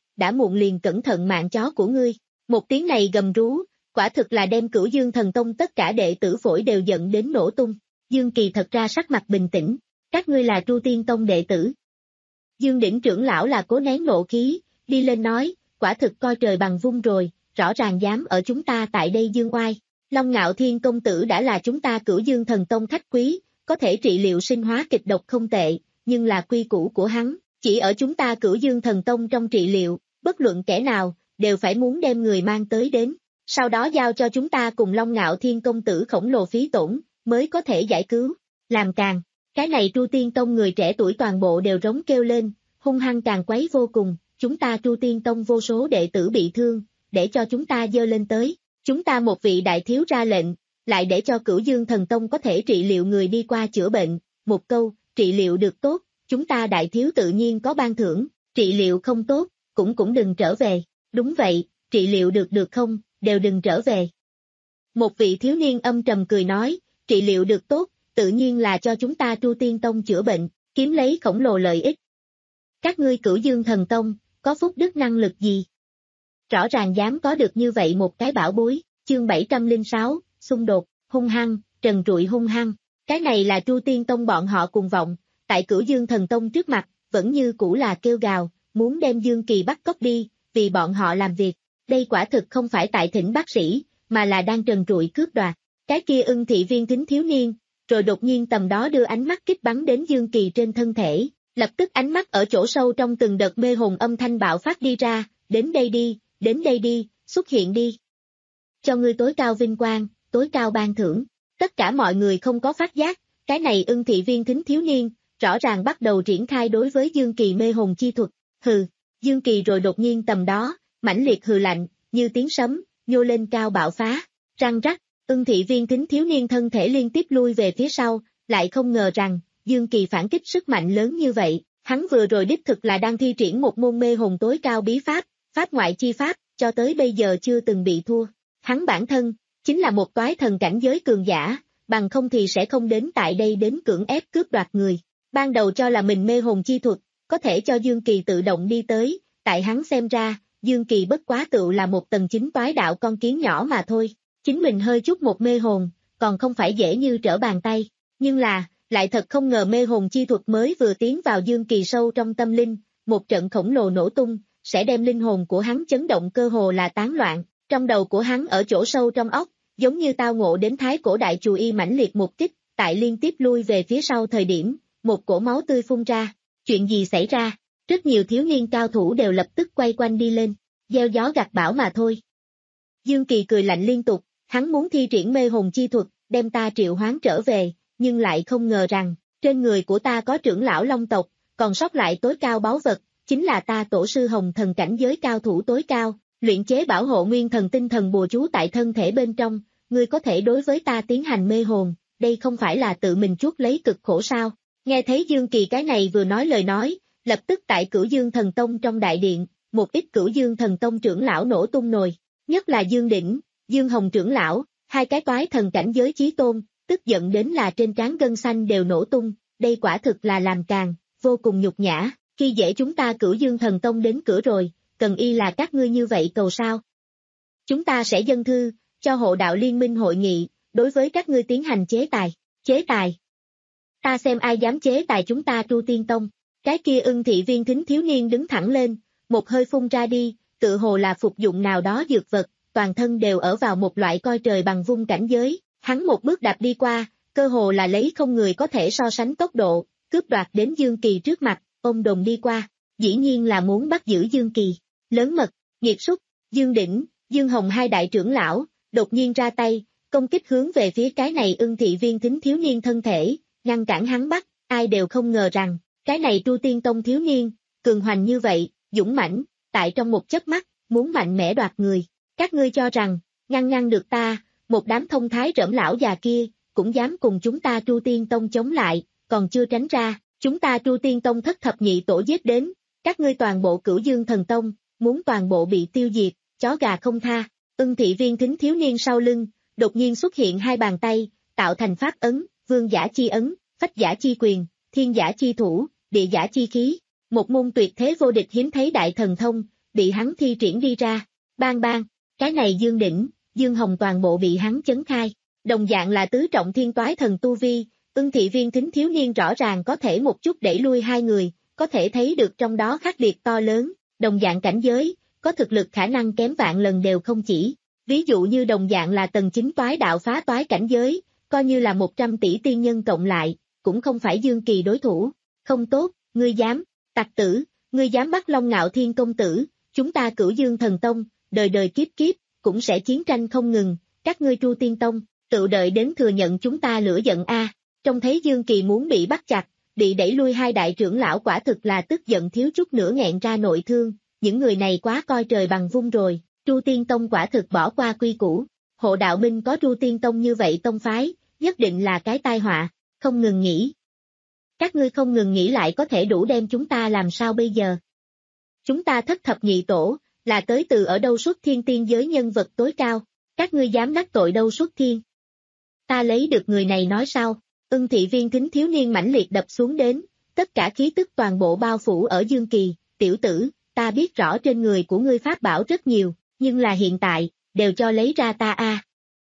đã muộn liền cẩn thận mạng chó của ngươi. Một tiếng này gầm rú, quả thực là đem Cửu Dương Thần Tông tất cả đệ tử phổi đều giận đến nổ tung. Dương Kỳ thật ra sắc mặt bình tĩnh, các ngươi là Tru Tiên Tông đệ tử. Dương Đỉnh trưởng lão là cố nén nộ khí, đi lên nói, quả thực coi trời bằng vung rồi, rõ ràng dám ở chúng ta tại đây dương oai. Long Ngạo Thiên công tử đã là chúng ta Cửu Dương Thần Tông khách quý, có thể trị liệu sinh hóa kịch độc không tệ, nhưng là quy củ của hắn, chỉ ở chúng ta Cửu Dương Thần Tông trong trị liệu, bất luận kẻ nào, đều phải muốn đem người mang tới đến, sau đó giao cho chúng ta cùng Long Ngạo Thiên công tử khổng lồ phí tổn, mới có thể giải cứu. Làm càng, cái này Tru Tiên Tông người trẻ tuổi toàn bộ đều rống kêu lên, hung hăng càng quấy vô cùng, chúng ta Tru Tiên Tông vô số đệ tử bị thương, để cho chúng ta dơ lên tới, chúng ta một vị đại thiếu ra lệnh, lại để cho Cửu Dương Thần Tông có thể trị liệu người đi qua chữa bệnh, một câu, trị liệu được tốt, chúng ta đại thiếu tự nhiên có ban thưởng, trị liệu không tốt, cũng cũng đừng trở về, đúng vậy, trị liệu được được không, đều đừng trở về. Một vị thiếu niên âm trầm cười nói, trị liệu được tốt, tự nhiên là cho chúng ta Tru Tiên Tông chữa bệnh, kiếm lấy khổng lồ lợi ích. Các ngươi Cửu Dương Thần Tông, có phúc đức năng lực gì? Rõ ràng dám có được như vậy một cái bảo bối, chương bảy trăm lẻ sáu, xung đột, hung hăng, trần trụi hung hăng, cái này là Tru Tiên Tông bọn họ cùng vọng, tại Cửu Dương Thần Tông trước mặt, vẫn như cũ là kêu gào, muốn đem Dương Kỳ bắt cóc đi, vì bọn họ làm việc, đây quả thực không phải tại thỉnh bác sĩ, mà là đang trần trụi cướp đoạt, cái kia Ưng Thị Viên thính thiếu niên, rồi đột nhiên tầm đó đưa ánh mắt kích bắn đến Dương Kỳ trên thân thể, lập tức ánh mắt ở chỗ sâu trong từng đợt mê hồn âm thanh bạo phát đi ra, đến đây đi, đến đây đi, xuất hiện đi. Cho ngươi tối cao vinh quang, tối cao ban thưởng, tất cả mọi người không có phát giác, cái này Ưng Thị Viên thính thiếu niên, rõ ràng bắt đầu triển khai đối với Dương Kỳ mê hồn chi thuật, hừ, Dương Kỳ rồi đột nhiên tầm đó, mãnh liệt hừ lạnh, như tiếng sấm, nhô lên cao bạo phá, răng rắc, Ưng Thị Viên thính thiếu niên thân thể liên tiếp lui về phía sau, lại không ngờ rằng, Dương Kỳ phản kích sức mạnh lớn như vậy, hắn vừa rồi đích thực là đang thi triển một môn mê hồn tối cao bí pháp, pháp ngoại chi pháp, cho tới bây giờ chưa từng bị thua. Hắn bản thân, chính là một toái thần cảnh giới cường giả, bằng không thì sẽ không đến tại đây đến cưỡng ép cướp đoạt người. Ban đầu cho là mình mê hồn chi thuật, có thể cho Dương Kỳ tự động đi tới, tại hắn xem ra, Dương Kỳ bất quá tựu là một tầng chính toái đạo con kiến nhỏ mà thôi. Chính mình hơi chút một mê hồn, còn không phải dễ như trở bàn tay. Nhưng là, lại thật không ngờ mê hồn chi thuật mới vừa tiến vào Dương Kỳ sâu trong tâm linh, một trận khổng lồ nổ tung, sẽ đem linh hồn của hắn chấn động cơ hồ là tán loạn, trong đầu của hắn ở chỗ sâu trong óc, giống như tao ngộ đến thái cổ đại chù y mãnh liệt một kích, tại liên tiếp lui về phía sau thời điểm, một cổ máu tươi phun ra, chuyện gì xảy ra, rất nhiều thiếu niên cao thủ đều lập tức quay quanh đi lên, gieo gió gặt bão mà thôi. Dương Kỳ cười lạnh liên tục, hắn muốn thi triển mê hồn chi thuật, đem ta triệu hoán trở về, nhưng lại không ngờ rằng, trên người của ta có trưởng lão Long tộc, còn sót lại tối cao báu vật, chính là ta tổ sư Hồng Thần cảnh giới cao thủ tối cao, luyện chế bảo hộ nguyên thần tinh thần bùa chú tại thân thể bên trong, ngươi có thể đối với ta tiến hành mê hồn, đây không phải là tự mình chuốc lấy cực khổ sao? Nghe thấy Dương Kỳ cái này vừa nói lời nói, lập tức tại Cửu Dương Thần Tông trong đại điện, một ít Cửu Dương Thần Tông trưởng lão nổ tung nồi, nhất là Dương Đỉnh, Dương Hồng trưởng lão, hai cái toái thần cảnh giới chí tôn, tức giận đến là trên trán gân xanh đều nổ tung, đây quả thực là làm càng, vô cùng nhục nhã, khi dễ chúng ta Cửu Dương Thần Tông đến cửa rồi, cần y là các ngươi như vậy cầu sao? Chúng ta sẽ dâng thư, cho hộ đạo liên minh hội nghị, đối với các ngươi tiến hành chế tài, chế tài. Ta xem ai dám chế tài chúng ta Tru Tiên Tông, cái kia Ưng Thị Viên thính thiếu niên đứng thẳng lên, một hơi phun ra đi, tự hồ là phục dụng nào đó dược vật, toàn thân đều ở vào một loại coi trời bằng vung cảnh giới, hắn một bước đạp đi qua, cơ hồ là lấy không người có thể so sánh tốc độ, cướp đoạt đến Dương Kỳ trước mặt, ôm đồn đi qua, dĩ nhiên là muốn bắt giữ Dương Kỳ, lớn mật, nghiệt súc, Dương Đỉnh, Dương Hồng hai đại trưởng lão, đột nhiên ra tay, công kích hướng về phía cái này Ưng Thị Viên thính thiếu niên thân thể, ngăn cản hắn bắt, ai đều không ngờ rằng, cái này Tru Tiên Tông thiếu niên, cường hoành như vậy, dũng mãnh, tại trong một chớp mắt, muốn mạnh mẽ đoạt người, các ngươi cho rằng, ngăn ngăn được ta, một đám thông thái rỡm lão già kia, cũng dám cùng chúng ta Tru Tiên Tông chống lại, còn chưa tránh ra, chúng ta Tru Tiên Tông thất thập nhị tổ giết đến, các ngươi toàn bộ Cửu Dương Thần Tông, muốn toàn bộ bị tiêu diệt, chó gà không tha. Ưng Thị Viên thính thiếu niên sau lưng, đột nhiên xuất hiện hai bàn tay, tạo thành pháp ấn, vương giả chi ấn, phách giả chi quyền, thiên giả chi thủ, địa giả chi khí, một môn tuyệt thế vô địch hiếm thấy đại thần thông, bị hắn thi triển đi ra. Bang bang, cái này Dương Đỉnh, Dương Hồng toàn bộ bị hắn chấn khai. Đồng dạng là tứ trọng thiên toái thần tu vi, Ưng Thị Viên Thính thiếu niên rõ ràng có thể một chút đẩy lui hai người, có thể thấy được trong đó khác biệt to lớn, đồng dạng cảnh giới, có thực lực khả năng kém vạn lần đều không chỉ. Ví dụ như đồng dạng là tầng chín toái đạo phá toái cảnh giới, coi như là một trăm tỷ tiên nhân cộng lại, cũng không phải Dương Kỳ đối thủ. Không tốt, ngươi dám, tặc tử, ngươi dám bắt Long Ngạo Thiên công tử, chúng ta Cửu Dương Thần Tông, đời đời kiếp kiếp, cũng sẽ chiến tranh không ngừng, các ngươi Tru Tiên Tông, tự đợi đến thừa nhận chúng ta lửa giận a. Trông thấy Dương Kỳ muốn bị bắt chặt, bị đẩy lui hai đại trưởng lão quả thực là tức giận thiếu chút nữa nghẹn ra nội thương, những người này quá coi trời bằng vung rồi, Tru Tiên Tông quả thực bỏ qua quy củ, Hộ Đạo Minh có Tru Tiên Tông như vậy tông phái, nhất định là cái tai họa, không ngừng nghĩ. Các ngươi không ngừng nghĩ lại có thể đủ đem chúng ta làm sao bây giờ? Chúng ta thất thập nhị tổ, là tới từ ở đâu xuất thiên tiên giới nhân vật tối cao, các ngươi dám đắc tội đâu xuất thiên? Ta lấy được người này nói sao? Ưng Thị Viên Thính thiếu niên mãnh liệt đập xuống đến, tất cả khí tức toàn bộ bao phủ ở Dương Kỳ, tiểu tử, ta biết rõ trên người của ngươi pháp bảo rất nhiều, nhưng là hiện tại, đều cho lấy ra ta a.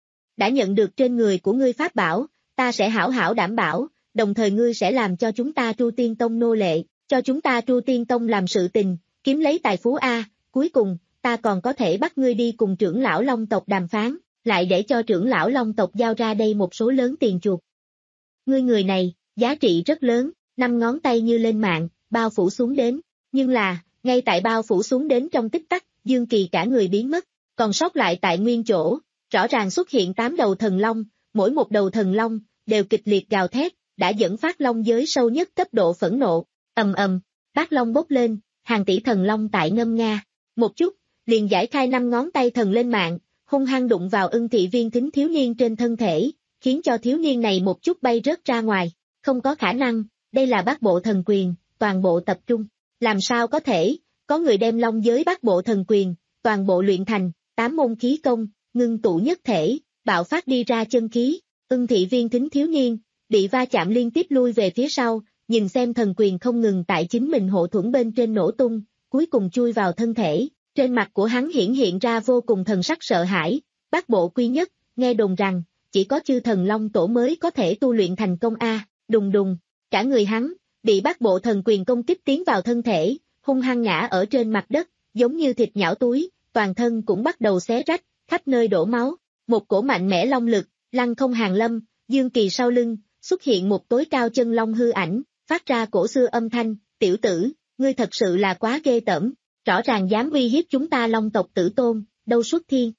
Đã nhận được trên người của ngươi pháp bảo, ta sẽ hảo hảo đảm bảo, đồng thời ngươi sẽ làm cho chúng ta Tru Tiên Tông nô lệ, cho chúng ta Tru Tiên Tông làm sự tình, kiếm lấy tài phú a, cuối cùng, ta còn có thể bắt ngươi đi cùng trưởng lão Long tộc đàm phán, lại để cho trưởng lão Long tộc giao ra đây một số lớn tiền chuộc. Ngươi người này, giá trị rất lớn, năm ngón tay như lên mạng, bao phủ xuống đến, nhưng là, ngay tại bao phủ xuống đến trong tích tắc, Dương Kỳ cả người biến mất, còn sót lại tại nguyên chỗ, rõ ràng xuất hiện tám đầu thần long, mỗi một đầu thần long, đều kịch liệt gào thét, đã dẫn phát long giới sâu nhất cấp độ phẫn nộ, ầm ầm, bát long bốc lên, hàng tỷ thần long tại ngâm nga, một chút, liền giải khai năm ngón tay thần lên mạng, hung hăng đụng vào Ưng Thị Viên Thính thiếu niên trên thân thể, khiến cho thiếu niên này một chút bay rớt ra ngoài, không có khả năng, đây là bát bộ thần quyền, toàn bộ tập trung, làm sao có thể, có người đem long giới bát bộ thần quyền, toàn bộ luyện thành, tám môn khí công, ngưng tụ nhất thể, bạo phát đi ra chân khí, Ưng Thị Viên Thính thiếu niên, bị va chạm liên tiếp lui về phía sau, nhìn xem thần quyền không ngừng tại chính mình hộ thuẫn bên trên nổ tung, cuối cùng chui vào thân thể, trên mặt của hắn hiển hiện ra vô cùng thần sắc sợ hãi, bát bộ quy nhất, nghe đồn rằng, chỉ có chư thần long tổ mới có thể tu luyện thành công a, đùng đùng, cả người hắn, bị bát bộ thần quyền công kích tiến vào thân thể, hung hăng ngã ở trên mặt đất, giống như thịt nhão túi, toàn thân cũng bắt đầu xé rách, khắp nơi đổ máu, một cổ mạnh mẽ long lực, lăng không hàng lâm, Dương Kỳ sau lưng, xuất hiện một tối cao chân long hư ảnh, phát ra cổ xưa âm thanh, tiểu tử, ngươi thật sự là quá ghê tởm, rõ ràng dám uy hiếp chúng ta Long tộc tử tôn, đâu xuất thiên.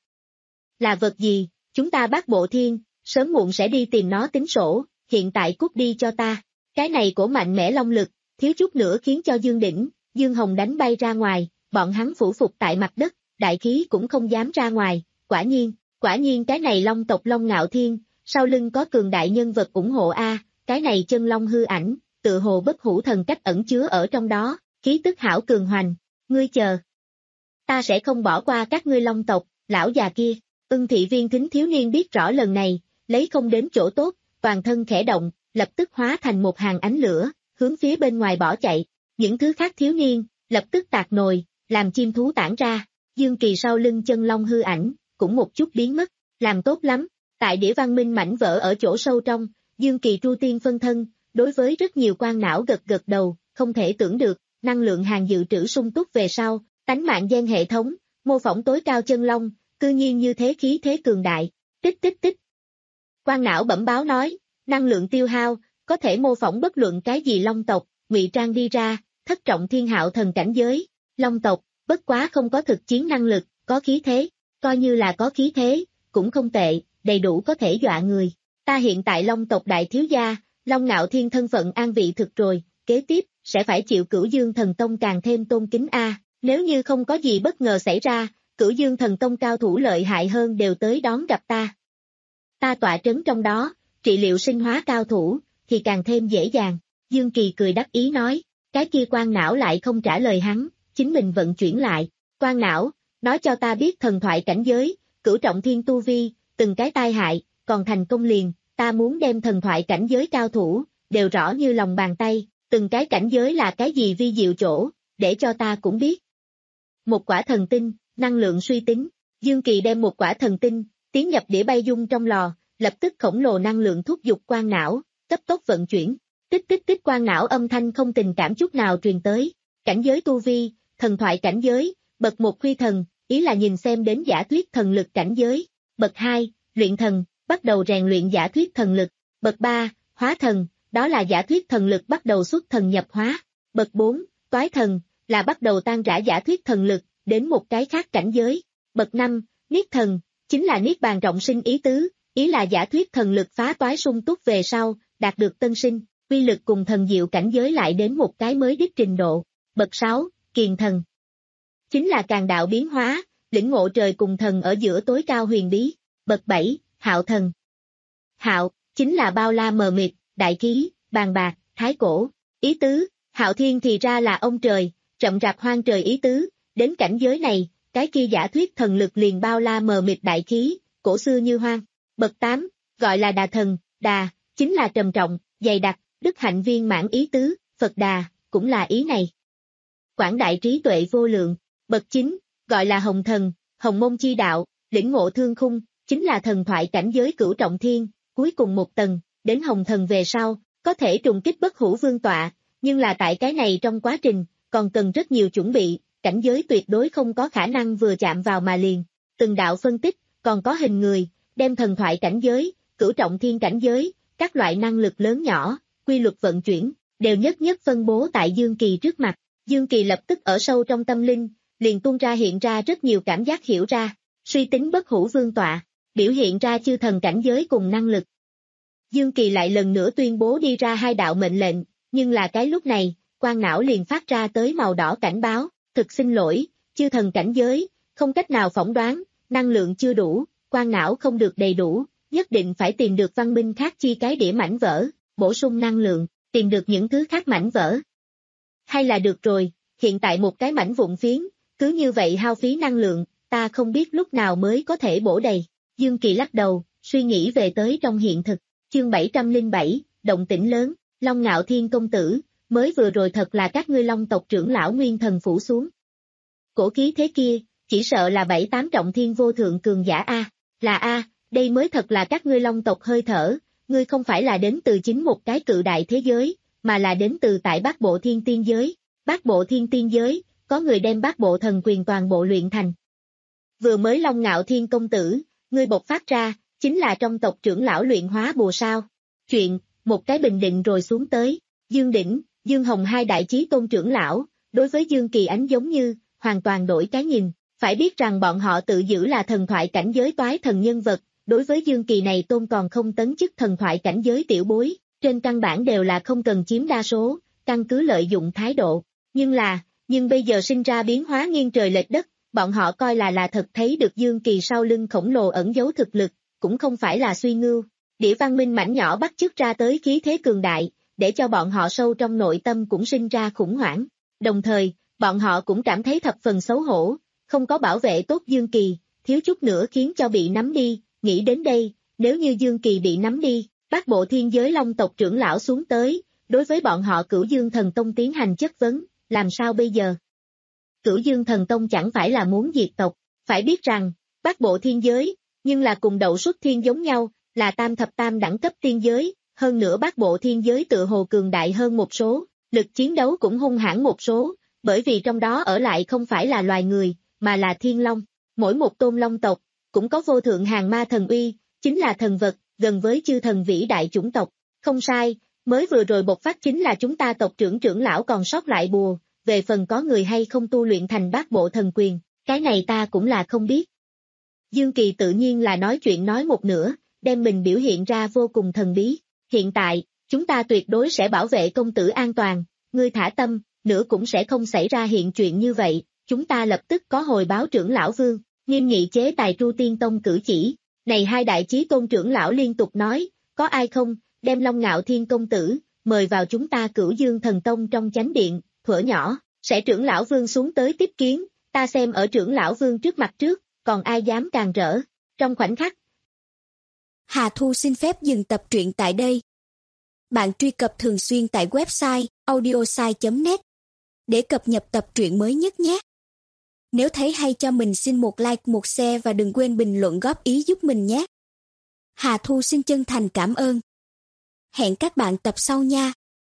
Là vật gì, chúng ta Bát Bộ Thiên, sớm muộn sẽ đi tìm nó tính sổ, hiện tại cút đi cho ta, cái này cổ mạnh mẽ long lực, thiếu chút nữa khiến cho Dương Đỉnh, Dương Hồng đánh bay ra ngoài, bọn hắn phủ phục tại mặt đất, đại khí cũng không dám ra ngoài, quả nhiên, quả nhiên cái này Long tộc Long Ngạo Thiên, sau lưng có cường đại nhân vật ủng hộ a, cái này chân long hư ảnh, tự hồ bất hủ thần cách ẩn chứa ở trong đó, khí tức hảo cường hoành, ngươi chờ. Ta sẽ không bỏ qua các ngươi Long tộc, lão già kia, Ưng Thị Viên Thính thiếu niên biết rõ lần này, lấy không đến chỗ tốt, toàn thân khẽ động, lập tức hóa thành một hàng ánh lửa, hướng phía bên ngoài bỏ chạy, những thứ khác thiếu niên, lập tức tạc nồi, làm chim thú tản ra, Dương Kỳ sau lưng chân long hư ảnh, cũng một chút biến mất, làm tốt lắm, tại đĩa văn minh mảnh vỡ ở chỗ sâu trong, Dương Kỳ Tru Tiên phân thân, đối với rất nhiều quan não gật gật đầu, không thể tưởng được, năng lượng hàng dự trữ sung túc về sau, tánh mạng gen hệ thống, mô phỏng tối cao chân long, cư nhiên như thế khí thế cường đại, tích tích tích. Quan não bẩm báo nói, năng lượng tiêu hao, có thể mô phỏng bất luận cái gì Long tộc, ngụy trang đi ra, thất trọng thiên hạo thần cảnh giới, Long tộc, bất quá không có thực chiến năng lực, có khí thế, coi như là có khí thế, cũng không tệ, đầy đủ có thể dọa người. Ta hiện tại Long tộc đại thiếu gia, Long Ngạo Thiên thân phận an vị thực rồi, kế tiếp, sẽ phải chịu Cửu Dương Thần Tông càng thêm tôn kính a. Nếu như không có gì bất ngờ xảy ra, Cửu Dương Thần Tông cao thủ lợi hại hơn đều tới đón gặp ta. Ta tọa trấn trong đó, trị liệu sinh hóa cao thủ, thì càng thêm dễ dàng. Dương Kỳ cười đắc ý nói, cái kia quan não lại không trả lời hắn, chính mình vận chuyển lại. Quan não, nói cho ta biết thần thoại cảnh giới, cửu trọng thiên tu vi, từng cái tai hại, còn thành công liền, ta muốn đem thần thoại cảnh giới cao thủ, đều rõ như lòng bàn tay, từng cái cảnh giới là cái gì vi diệu chỗ, để cho ta cũng biết. Một quả thần tinh, năng lượng suy tính. Dương Kỳ đem một quả thần tinh, tiến nhập đĩa bay dung trong lò, lập tức khổng lồ năng lượng thúc giục quang não, cấp tốc vận chuyển. Tích tích tích quang não âm thanh không tình cảm chút nào truyền tới. Cảnh giới tu vi, thần thoại cảnh giới, bậc một khuy thần, ý là nhìn xem đến giả thuyết thần lực cảnh giới. Bậc hai, luyện thần, bắt đầu rèn luyện giả thuyết thần lực. Bậc ba, hóa thần, đó là giả thuyết thần lực bắt đầu xuất thần nhập hóa. Bậc bốn, toái thần, là bắt đầu tan rã giả thuyết thần lực, đến một cái khác cảnh giới. Bậc năm, niết thần, chính là niết bàn trọng sinh ý tứ, ý là giả thuyết thần lực phá toái sung túc về sau, đạt được tân sinh, uy lực cùng thần diệu cảnh giới lại đến một cái mới đích trình độ. Bậc sáu, kiền thần, chính là càng đạo biến hóa, lĩnh ngộ trời cùng thần ở giữa tối cao huyền bí. Bậc bảy, hạo thần. Hạo, chính là bao la mờ mịt, đại khí, bàn bạc, thái cổ, ý tứ, hạo thiên thì ra là ông trời, rậm rạp hoang trời ý tứ, đến cảnh giới này, cái kia giả thuyết thần lực liền bao la mờ mịt đại khí, cổ xưa như hoang. Bậc tám, gọi là đà thần, đà, chính là trầm trọng, dày đặc, đức hạnh viên mãn ý tứ, Phật đà, cũng là ý này. Quảng đại trí tuệ vô lượng. Bậc chín, gọi là hồng thần, hồng môn chi đạo, lĩnh ngộ thương khung, chính là thần thoại cảnh giới cửu trọng thiên, cuối cùng một tầng, đến hồng thần về sau, có thể trùng kích bất hủ vương tọa, nhưng là tại cái này trong quá trình, còn cần rất nhiều chuẩn bị, cảnh giới tuyệt đối không có khả năng vừa chạm vào mà liền. Từng đạo phân tích, còn có hình người, đem thần thoại cảnh giới, cửu trọng thiên cảnh giới, các loại năng lực lớn nhỏ, quy luật vận chuyển, đều nhất nhất phân bố tại Dương Kỳ trước mặt. Dương Kỳ lập tức ở sâu trong tâm linh, liền tuôn ra hiện ra rất nhiều cảm giác hiểu ra, suy tính bất hủ vương tọa, biểu hiện ra chư thần cảnh giới cùng năng lực. Dương Kỳ lại lần nữa tuyên bố đi ra hai đạo mệnh lệnh, nhưng là cái lúc này, quang não liền phát ra tới màu đỏ cảnh báo, thực xin lỗi, chư thần cảnh giới, không cách nào phỏng đoán, năng lượng chưa đủ, quang não không được đầy đủ, nhất định phải tìm được văn minh khác chi cái đĩa mảnh vỡ, bổ sung năng lượng, tìm được những thứ khác mảnh vỡ. Hay là được rồi, hiện tại một cái mảnh vụn phiến, cứ như vậy hao phí năng lượng, ta không biết lúc nào mới có thể bổ đầy. Dương Kỳ lắc đầu, suy nghĩ về tới trong hiện thực. Chương bảy trăm lẻ bảy, động tĩnh lớn, Long Ngạo Thiên công tử, mới vừa rồi thật là các ngươi Long tộc trưởng lão nguyên thần phủ xuống. Cổ khí thế kia, chỉ sợ là bảy tám trọng thiên vô thượng cường giả A, là A, đây mới thật là các ngươi Long tộc hơi thở, ngươi không phải là đến từ chính một cái cự đại thế giới, mà là đến từ tại Bát Bộ Thiên Tiên giới. Bát Bộ Thiên Tiên giới, có người đem Bát Bộ thần quyền toàn bộ luyện thành. Vừa mới Long Ngạo Thiên công tử, ngươi bộc phát ra, chính là trong tộc trưởng lão luyện hóa bùa sao. Chuyện, một cái bình định rồi xuống tới, Dương Đỉnh, Dương Hồng hai đại chí tôn trưởng lão, đối với Dương Kỳ ánh giống như, hoàn toàn đổi cái nhìn, phải biết rằng bọn họ tự giữ là thần thoại cảnh giới toái thần nhân vật, đối với Dương Kỳ này tôn còn không tấn chức thần thoại cảnh giới tiểu bối, trên căn bản đều là không cần chiếm đa số, căn cứ lợi dụng thái độ, nhưng là, nhưng bây giờ sinh ra biến hóa nghiêng trời lệch đất, bọn họ coi là là thật thấy được Dương Kỳ sau lưng khổng lồ ẩn giấu thực lực, cũng không phải là suy ngưu, đĩa văn minh mảnh nhỏ bắt chước ra tới khí thế cường đại, để cho bọn họ sâu trong nội tâm cũng sinh ra khủng hoảng, đồng thời, bọn họ cũng cảm thấy thập phần xấu hổ, không có bảo vệ tốt Dương Kỳ, thiếu chút nữa khiến cho bị nắm đi, nghĩ đến đây, nếu như Dương Kỳ bị nắm đi, Bát Bộ Thiên giới Long tộc trưởng lão xuống tới, đối với bọn họ Cửu Dương Thần Tông tiến hành chất vấn, làm sao bây giờ? Cửu Dương Thần Tông chẳng phải là muốn diệt tộc, phải biết rằng, Bát Bộ Thiên giới, nhưng là cùng Đậu Xuất Thiên giống nhau, là tam thập tam đẳng cấp tiên giới, hơn nữa Bát Bộ Thiên giới tựa hồ cường đại hơn một số, lực chiến đấu cũng hung hãn một số, bởi vì trong đó ở lại không phải là loài người, mà là thiên long, mỗi một tôn long tộc, cũng có vô thượng hàng ma thần uy, chính là thần vật, gần với chư thần vĩ đại chủng tộc, không sai, mới vừa rồi bộc phát chính là chúng ta tộc trưởng trưởng lão còn sót lại bùa, về phần có người hay không tu luyện thành bát bộ thần quyền, cái này ta cũng là không biết. Dương Kỳ tự nhiên là nói chuyện nói một nửa, đem mình biểu hiện ra vô cùng thần bí, hiện tại, chúng ta tuyệt đối sẽ bảo vệ công tử an toàn, ngươi thả tâm, nữa cũng sẽ không xảy ra hiện chuyện như vậy, chúng ta lập tức có hồi báo trưởng lão Vương, nghiêm nghị chế tài Tru Tiên Tông cử chỉ. Này hai đại chí tôn trưởng lão liên tục nói, có ai không, đem Long Ngạo Thiên công tử, mời vào chúng ta Cửu Dương Thần Tông trong chánh điện, thuở nhỏ, sẽ trưởng lão Vương xuống tới tiếp kiến, ta xem ở trưởng lão Vương trước mặt trước, còn ai dám càng rỡ, trong khoảnh khắc. Hà Thu xin phép dừng tập truyện tại đây. Bạn truy cập thường xuyên tại website audiosai chấm net để cập nhật tập truyện mới nhất nhé. Nếu thấy hay cho mình xin một like, một share và đừng quên bình luận góp ý giúp mình nhé. Hà Thu xin chân thành cảm ơn. Hẹn các bạn tập sau nha.